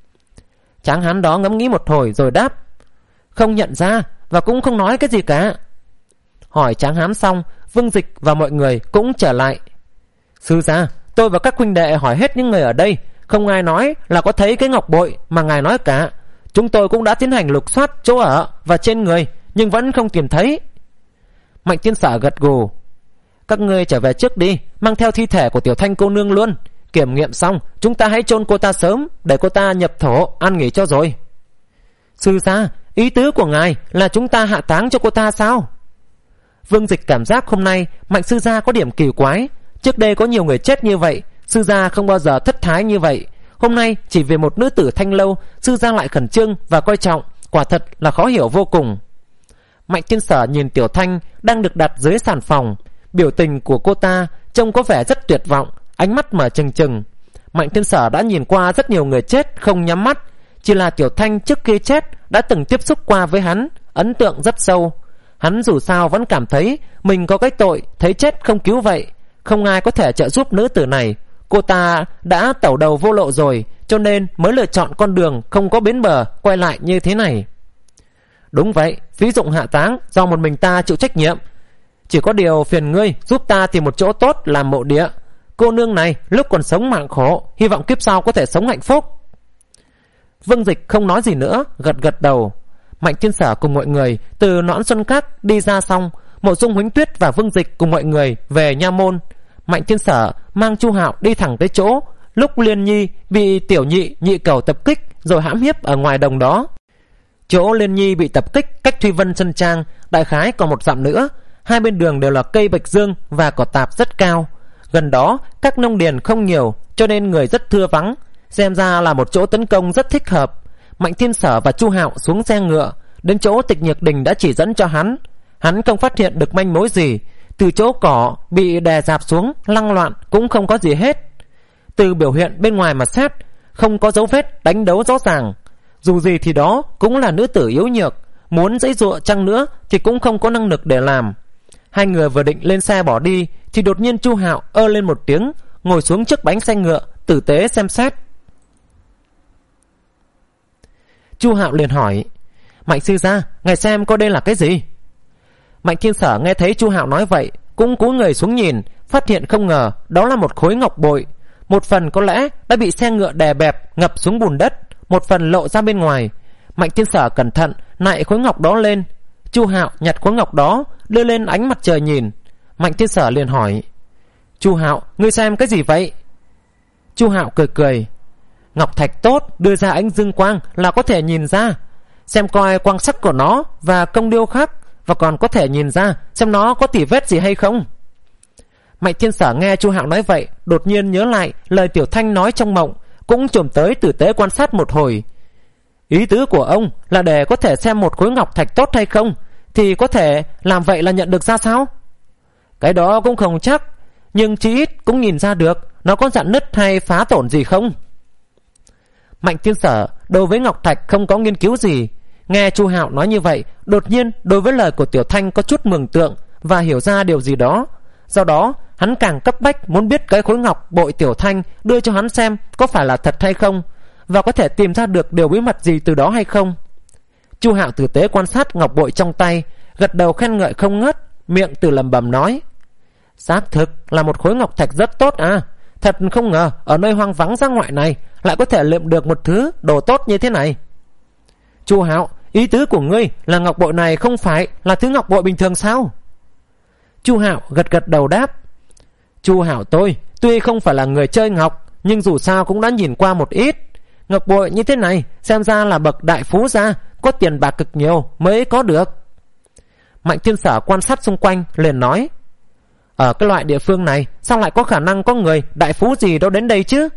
Tráng hán đó ngẫm nghĩ một hồi rồi đáp: Không nhận ra và cũng không nói cái gì cả. Hỏi tráng hán xong, Vương Dịch và mọi người cũng trở lại. Sư gia, tôi và các huynh đệ hỏi hết những người ở đây, không ai nói là có thấy cái ngọc bội mà ngài nói cả. Chúng tôi cũng đã tiến hành lục soát chỗ ở và trên người, nhưng vẫn không tìm thấy. Mạnh Thiên Sở gật gù: Các ngươi trở về trước đi, mang theo thi thể của Tiểu Thanh cô nương luôn. Kiểm nghiệm xong chúng ta hãy chôn cô ta sớm, để cô ta nhập thổ ăn nghỉ cho rồi. Sư gia, ý tứ của ngài là chúng ta hạ táng cho cô ta sao? Vương Dịch cảm giác hôm nay Mạnh sư gia có điểm kỳ quái. Trước đây có nhiều người chết như vậy, sư gia không bao giờ thất thái như vậy. Hôm nay chỉ vì một nữ tử Thanh lâu, sư gia lại khẩn trương và coi trọng, quả thật là khó hiểu vô cùng. Mạnh Thiên Sở nhìn Tiểu Thanh đang được đặt dưới sàn phòng, biểu tình của cô ta trông có vẻ rất tuyệt vọng, ánh mắt mở trừng trừng. Mạnh Thiên Sở đã nhìn qua rất nhiều người chết không nhắm mắt, chỉ là Tiểu Thanh trước khi chết đã từng tiếp xúc qua với hắn, ấn tượng rất sâu. Hắn dù sao vẫn cảm thấy mình có cái tội thấy chết không cứu vậy. Không ai có thể trợ giúp nữ tử này. Cô ta đã tẩu đầu vô lộ rồi, cho nên mới lựa chọn con đường không có bến bờ quay lại như thế này. Đúng vậy, phí dụng hạ táng do một mình ta chịu trách nhiệm. Chỉ có điều phiền ngươi giúp ta tìm một chỗ tốt làm mộ địa. Cô nương này lúc còn sống mạng khổ, hy vọng kiếp sau có thể sống hạnh phúc. Vương Dịch không nói gì nữa, gật gật đầu. Mạnh Thiên Sở cùng mọi người từ nõn xuân các đi ra xong, Mộ Dung Huỳnh Tuyết và Vương Dịch cùng mọi người về nha môn. Mạnh Thiên Sở mang Chu Hạo đi thẳng tới chỗ lúc Liên Nhi bị Tiểu Nhị nhị cầu tập kích rồi hãm hiếp ở ngoài đồng đó. Chỗ Liên Nhi bị tập kích cách Thùy Vân Sân Trang đại khái còn một dặm nữa. Hai bên đường đều là cây bạch dương và cỏ tạp rất cao. Gần đó các nông điền không nhiều, cho nên người rất thưa vắng. Xem ra là một chỗ tấn công rất thích hợp. Mạnh Thiên Sở và Chu Hạo xuống xe ngựa, đến chỗ Tịch Nhược Đình đã chỉ dẫn cho hắn. Hắn không phát hiện được manh mối gì. Từ chỗ cỏ bị đè dạp xuống lăng loạn cũng không có gì hết. Từ biểu hiện bên ngoài mà xét, không có dấu vết đánh đấu rõ ràng. Dù gì thì đó cũng là nữ tử yếu nhược, muốn giãy giụa chăng nữa thì cũng không có năng lực để làm. Hai người vừa định lên xe bỏ đi thì đột nhiên Chu Hạo ơ lên một tiếng, ngồi xuống trước bánh xe ngựa, tử tế xem xét. Chu Hạo liền hỏi: Mạnh sư gia, ngài xem coi đây là cái gì? Mạnh Thiên Sở nghe thấy Chu Hạo nói vậy, cũng cúi người xuống nhìn, phát hiện không ngờ đó là một khối ngọc bội. Một phần có lẽ đã bị xe ngựa đè bẹp ngập xuống bùn đất, một phần lộ ra bên ngoài. Mạnh Thiên Sở cẩn thận nại khối ngọc đó lên. Chu Hạo nhặt khối ngọc đó đưa lên ánh mặt trời nhìn. Mạnh Thiên Sở liền hỏi: Chu Hạo, ngươi xem cái gì vậy? Chu Hạo cười cười: Ngọc thạch tốt đưa ra ánh dương quang là có thể nhìn ra, xem coi quang sắc của nó và công điêu khắc, và còn có thể nhìn ra xem nó có tỉ vết gì hay không. Mạnh Thiên Sở nghe Chu Hạo nói vậy, đột nhiên nhớ lại lời Tiểu Thanh nói trong mộng, cũng chồm tới tử tế quan sát một hồi. Ý tứ của ông là để có thể xem một khối ngọc thạch tốt hay không, thì có thể làm vậy là nhận được ra sao? Cái đó cũng không chắc, nhưng chí ít cũng nhìn ra được nó có rạn nứt hay phá tổn gì không. Mạnh Thiên Sở đối với ngọc thạch không có nghiên cứu gì, nghe Chu Hạo nói như vậy, đột nhiên đối với lời của Tiểu Thanh có chút mường tượng và hiểu ra điều gì đó. Do đó hắn càng cấp bách muốn biết cái khối ngọc bội Tiểu Thanh đưa cho hắn xem có phải là thật hay không, và có thể tìm ra được điều bí mật gì từ đó hay không. Chu Hạo tử tế quan sát ngọc bội trong tay, gật đầu khen ngợi không ngớt, miệng từ lẩm bẩm nói: xác thực là một khối ngọc thạch rất tốt à. Thật không ngờ ở nơi hoang vắng ra ngoại này lại có thể lượm được một thứ đồ tốt như thế này. Chu Hạo, ý tứ của ngươi là ngọc bội này không phải là thứ ngọc bội bình thường sao? Chu Hạo gật gật đầu đáp: Chu Hạo tôi tuy không phải là người chơi ngọc, nhưng dù sao cũng đã nhìn qua một ít. Ngọc bội như thế này xem ra là bậc đại phú gia, có tiền bạc cực nhiều mới có được. Mạnh Thiên Sở quan sát xung quanh liền nói: ở cái loại địa phương này sao lại có khả năng có người đại phú gì đâu đến đây chứ?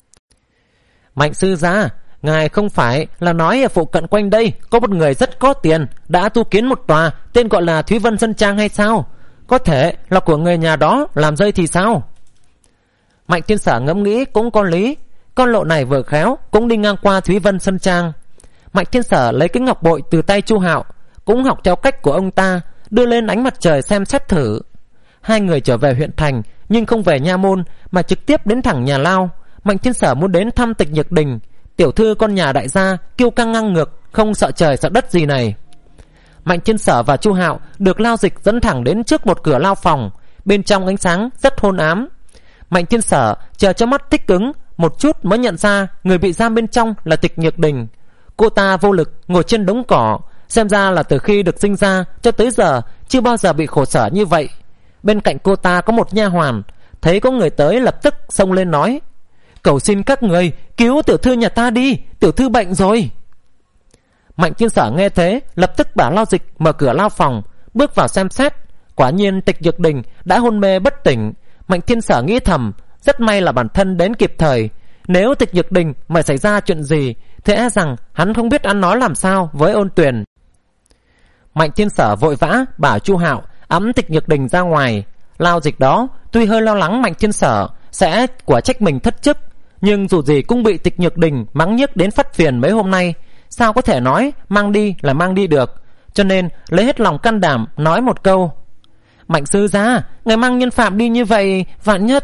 Mạnh sư gia, ngài không phải là nói ở phụ cận quanh đây có một người rất có tiền đã tu kiến một tòa tên gọi là Thúy Vân Sơn Trang hay sao? Có thể là của người nhà đó làm rơi thì sao? Mạnh Thiên Sở ngẫm nghĩ cũng có lý, con lộ này vừa khéo cũng đi ngang qua Thúy Vân Sơn Trang. Mạnh Thiên Sở lấy cái ngọc bội từ tay Chu Hạo, cũng học theo cách của ông ta, đưa lên ánh mặt trời xem xét thử. Hai người trở về huyện thành, nhưng không về nha môn mà trực tiếp đến thẳng nhà Lao. Mạnh Thiên Sở muốn đến thăm Tịch Nhược Đình, tiểu thư con nhà đại gia, kiêu căng ngang ngược, không sợ trời sợ đất gì này. Mạnh Thiên Sở và Chu Hạo được Lao Dịch dẫn thẳng đến trước một cửa lao phòng, bên trong ánh sáng rất hôn ám. Mạnh Thiên Sở chờ cho mắt thích ứng một chút mới nhận ra người bị giam bên trong là Tịch Nhược Đình. Cô ta vô lực ngồi trên đống cỏ, xem ra là từ khi được sinh ra cho tới giờ chưa bao giờ bị khổ sở như vậy. Bên cạnh cô ta có một nha hoàn, thấy có người tới lập tức xông lên nói: cầu xin các người cứu tiểu thư nhà ta đi, tiểu thư bệnh rồi. Mạnh Thiên Sở nghe thế lập tức bảo Lao Dịch mở cửa lao phòng, bước vào xem xét. Quả nhiên Tịch Nhược Đình đã hôn mê bất tỉnh. Mạnh Thiên Sở nghĩ thầm, rất may là bản thân đến kịp thời. Nếu Tịch Nhược Đình mà xảy ra chuyện gì thì e rằng hắn không biết ăn nói làm sao với Ôn Tuyền. Mạnh Thiên Sở vội vã bảo Chu Hạo ẵm Tịch Nhược Đình ra ngoài. Lao Dịch đó tuy hơi lo lắng Mạnh Thiên Sở sẽ quả trách mình thất chức, nhưng dù gì cũng bị Tịch Nhược Đình mắng nhức đến phát phiền mấy hôm nay, sao có thể nói mang đi là mang đi được. Cho nên lấy hết lòng can đảm nói một câu: Mạnh sư gia, ngài mang nhân phạm đi như vậy, vạn nhất...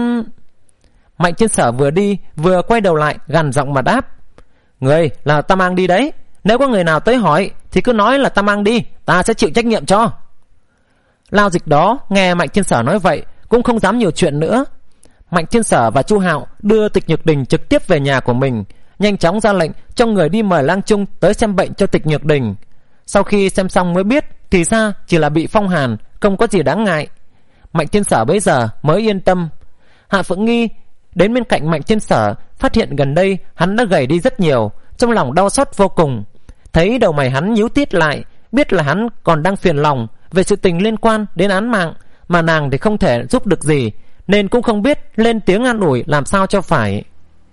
Mạnh Thiên Sở vừa đi vừa quay đầu lại gằn giọng mà đáp: người là ta mang đi đấy, nếu có người nào tới hỏi thì cứ nói là ta mang đi, ta sẽ chịu trách nhiệm cho. Lao Dịch đó nghe Mạnh Thiên Sở nói vậy cũng không dám nhiều chuyện nữa. Mạnh Thiên Sở và Chu Hạo đưa Tịch Nhược Đình trực tiếp về nhà của mình, nhanh chóng ra lệnh cho người đi mời Lang Trung tới xem bệnh cho Tịch Nhược Đình. Sau khi xem xong mới biết thì ra chỉ là bị phong hàn, không có gì đáng ngại. Mạnh Thiên Sở bấy giờ mới yên tâm. Hạ Phượng Nghi đến bên cạnh Mạnh Thiên Sở, phát hiện gần đây hắn đã gầy đi rất nhiều, trong lòng đau xót vô cùng. Thấy đầu mày hắn nhíu tít lại, biết là hắn còn đang phiền lòng về sự tình liên quan đến án mạng, mà nàng thì không thể giúp được gì, nên cũng không biết lên tiếng an ủi làm sao cho phải.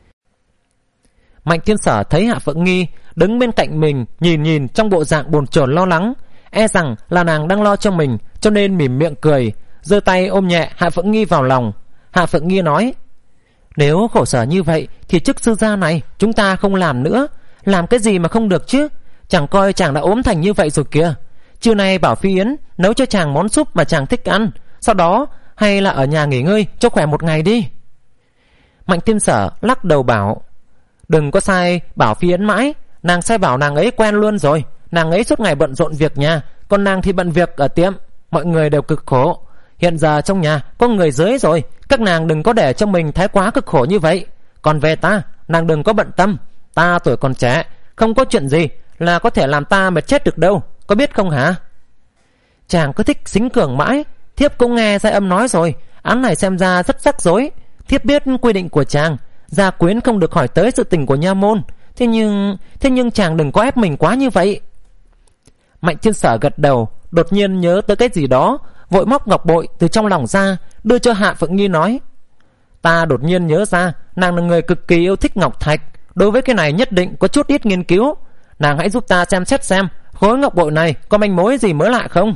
Mạnh Thiên Sở thấy Hạ Phượng Nghi đứng bên cạnh mình, nhìn nhìn trong bộ dạng bồn chồn lo lắng, e rằng là nàng đang lo cho mình, cho nên mỉm miệng cười, giơ tay ôm nhẹ Hạ Phượng Nghi vào lòng. Hạ Phượng Nghi nói: nếu khổ sở như vậy thì chức sư gia này chúng ta không làm nữa. Làm cái gì mà không được chứ? Chẳng coi chàng đã ốm thành như vậy rồi kìa. Trưa nay bảo Phi Yến nấu cho chàng món súp mà chàng thích ăn, sau đó hay là ở nhà nghỉ ngơi cho khỏe một ngày đi. Mạnh Thiên Sở lắc đầu bảo: đừng có sai bảo Phi Yến mãi, nàng sai bảo nàng ấy quen luôn rồi. Nàng ấy suốt ngày bận rộn việc nhà, còn nàng thì bận việc ở tiệm. Mọi người đều cực khổ. Hiện giờ trong nhà có người dưới rồi, các nàng đừng có để cho mình thái quá cực khổ như vậy. Còn về ta, nàng đừng có bận tâm. Ta tuổi còn trẻ, không có chuyện gì là có thể làm ta mệt chết được đâu, có biết không hả? Chàng cứ thích xính cường mãi. Thiếp cũng nghe Giai Âm nói rồi, án này xem ra rất rắc rối. Thiếp biết quy định của chàng, Gia quyến không được hỏi tới sự tình của nha môn. Thế nhưng Thế nhưng chàng đừng có ép mình quá như vậy. Mạnh Thiên Sở gật đầu, đột nhiên nhớ tới cái gì đó, vội móc ngọc bội từ trong lòng ra, đưa cho Hạ Phượng Nghi nói: Ta đột nhiên nhớ ra, nàng là người cực kỳ yêu thích ngọc thạch, đối với cái này nhất định có chút ít nghiên cứu. Nàng hãy giúp ta xem xét xem khối ngọc bội này có manh mối gì mới lạ không.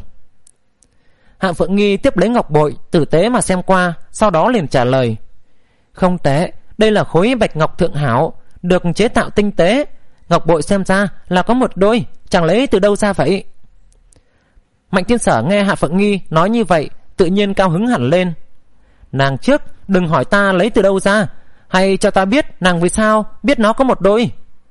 Hạ Phượng Nghi tiếp lấy ngọc bội, tử tế mà xem qua, sau đó liền trả lời: Không tệ, đây là khối bạch ngọc thượng hảo, được chế tạo tinh tế. Ngọc bội xem ra là có một đôi, chẳng lấy từ đâu ra vậy? Mạnh Thiên Sở nghe Hạ Phượng Nghi nói như vậy, tự nhiên cao hứng hẳn lên. Nàng trước đừng hỏi ta lấy từ đâu ra, hay cho ta biết nàng vì sao biết nó có một đôi.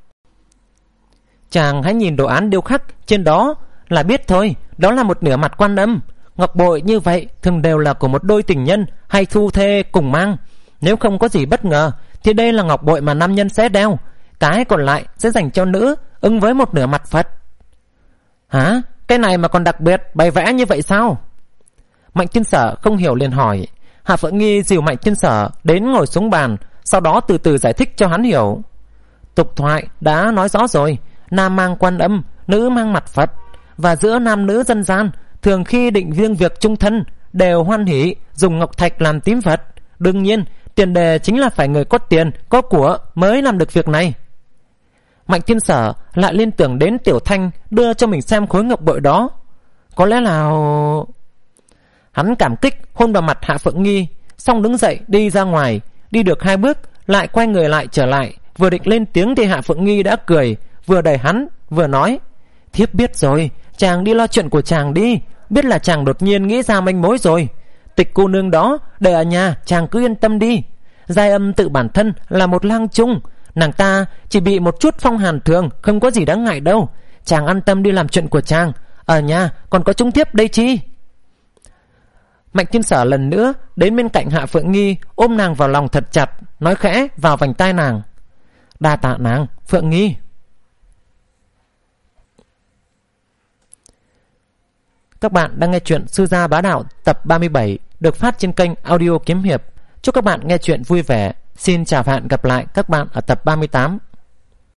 Chàng hãy nhìn đồ án điêu khắc trên đó là biết thôi, đó là một nửa mặt Quan Âm. Ngọc bội như vậy thường đều là của một đôi tình nhân hay thu thê cùng mang. Nếu không có gì bất ngờ thì đây là ngọc bội mà nam nhân sẽ đeo, cái còn lại sẽ dành cho nữ, ứng với một nửa mặt Phật. Hả? Cái này mà còn đặc biệt bày vẽ như vậy sao? Mạnh Thiên Sở không hiểu liền hỏi. Hạ Phượng Nghi dìu Mạnh Thiên Sở đến ngồi xuống bàn, sau đó từ từ giải thích cho hắn hiểu. Tục thoại đã nói rõ rồi, nam mang Quan Âm, nữ mang mặt Phật, và giữa nam nữ dân gian thường khi định riêng việc chung thân đều hoan hỉ dùng ngọc thạch làm tín vật. Đương nhiên tiền đề chính là phải người có tiền có của mới làm được việc này. Mạnh Thiên Sở lại liên tưởng đến Tiểu Thanh đưa cho mình xem khối ngọc bội đó. Có lẽ là... Hắn cảm kích hôn vào mặt Hạ Phượng Nghi, xong đứng dậy đi ra ngoài. Đi được hai bước lại quay người lại trở lại, vừa định lên tiếng thì Hạ Phượng Nghi đã cười, vừa đẩy hắn vừa nói: Thiếp biết rồi, chàng đi lo chuyện của chàng đi. Biết là chàng đột nhiên nghĩ ra manh mối rồi. Tịch cô nương đó để ở nhà, chàng cứ yên tâm đi. Giai Âm tự bản thân là một lang trung, nàng ta chỉ bị một chút phong hàn thường, không có gì đáng ngại đâu. Chàng an tâm đi làm chuyện của chàng, ở nhà còn có chúng thiếp đây chi. Mạnh Thiên Sở lần nữa đến bên cạnh Hạ Phượng Nghi, ôm nàng vào lòng thật chặt, nói khẽ vào vành tai nàng: Đa tạ nàng, Phượng Nghi. Các bạn đang nghe chuyện Sư Gia Bá Đạo tập ba mươi bảy, được phát trên kênh Audio Kiếm Hiệp. Chúc các bạn nghe chuyện vui vẻ. Xin chào và hẹn gặp lại các bạn ở tập ba mươi tám.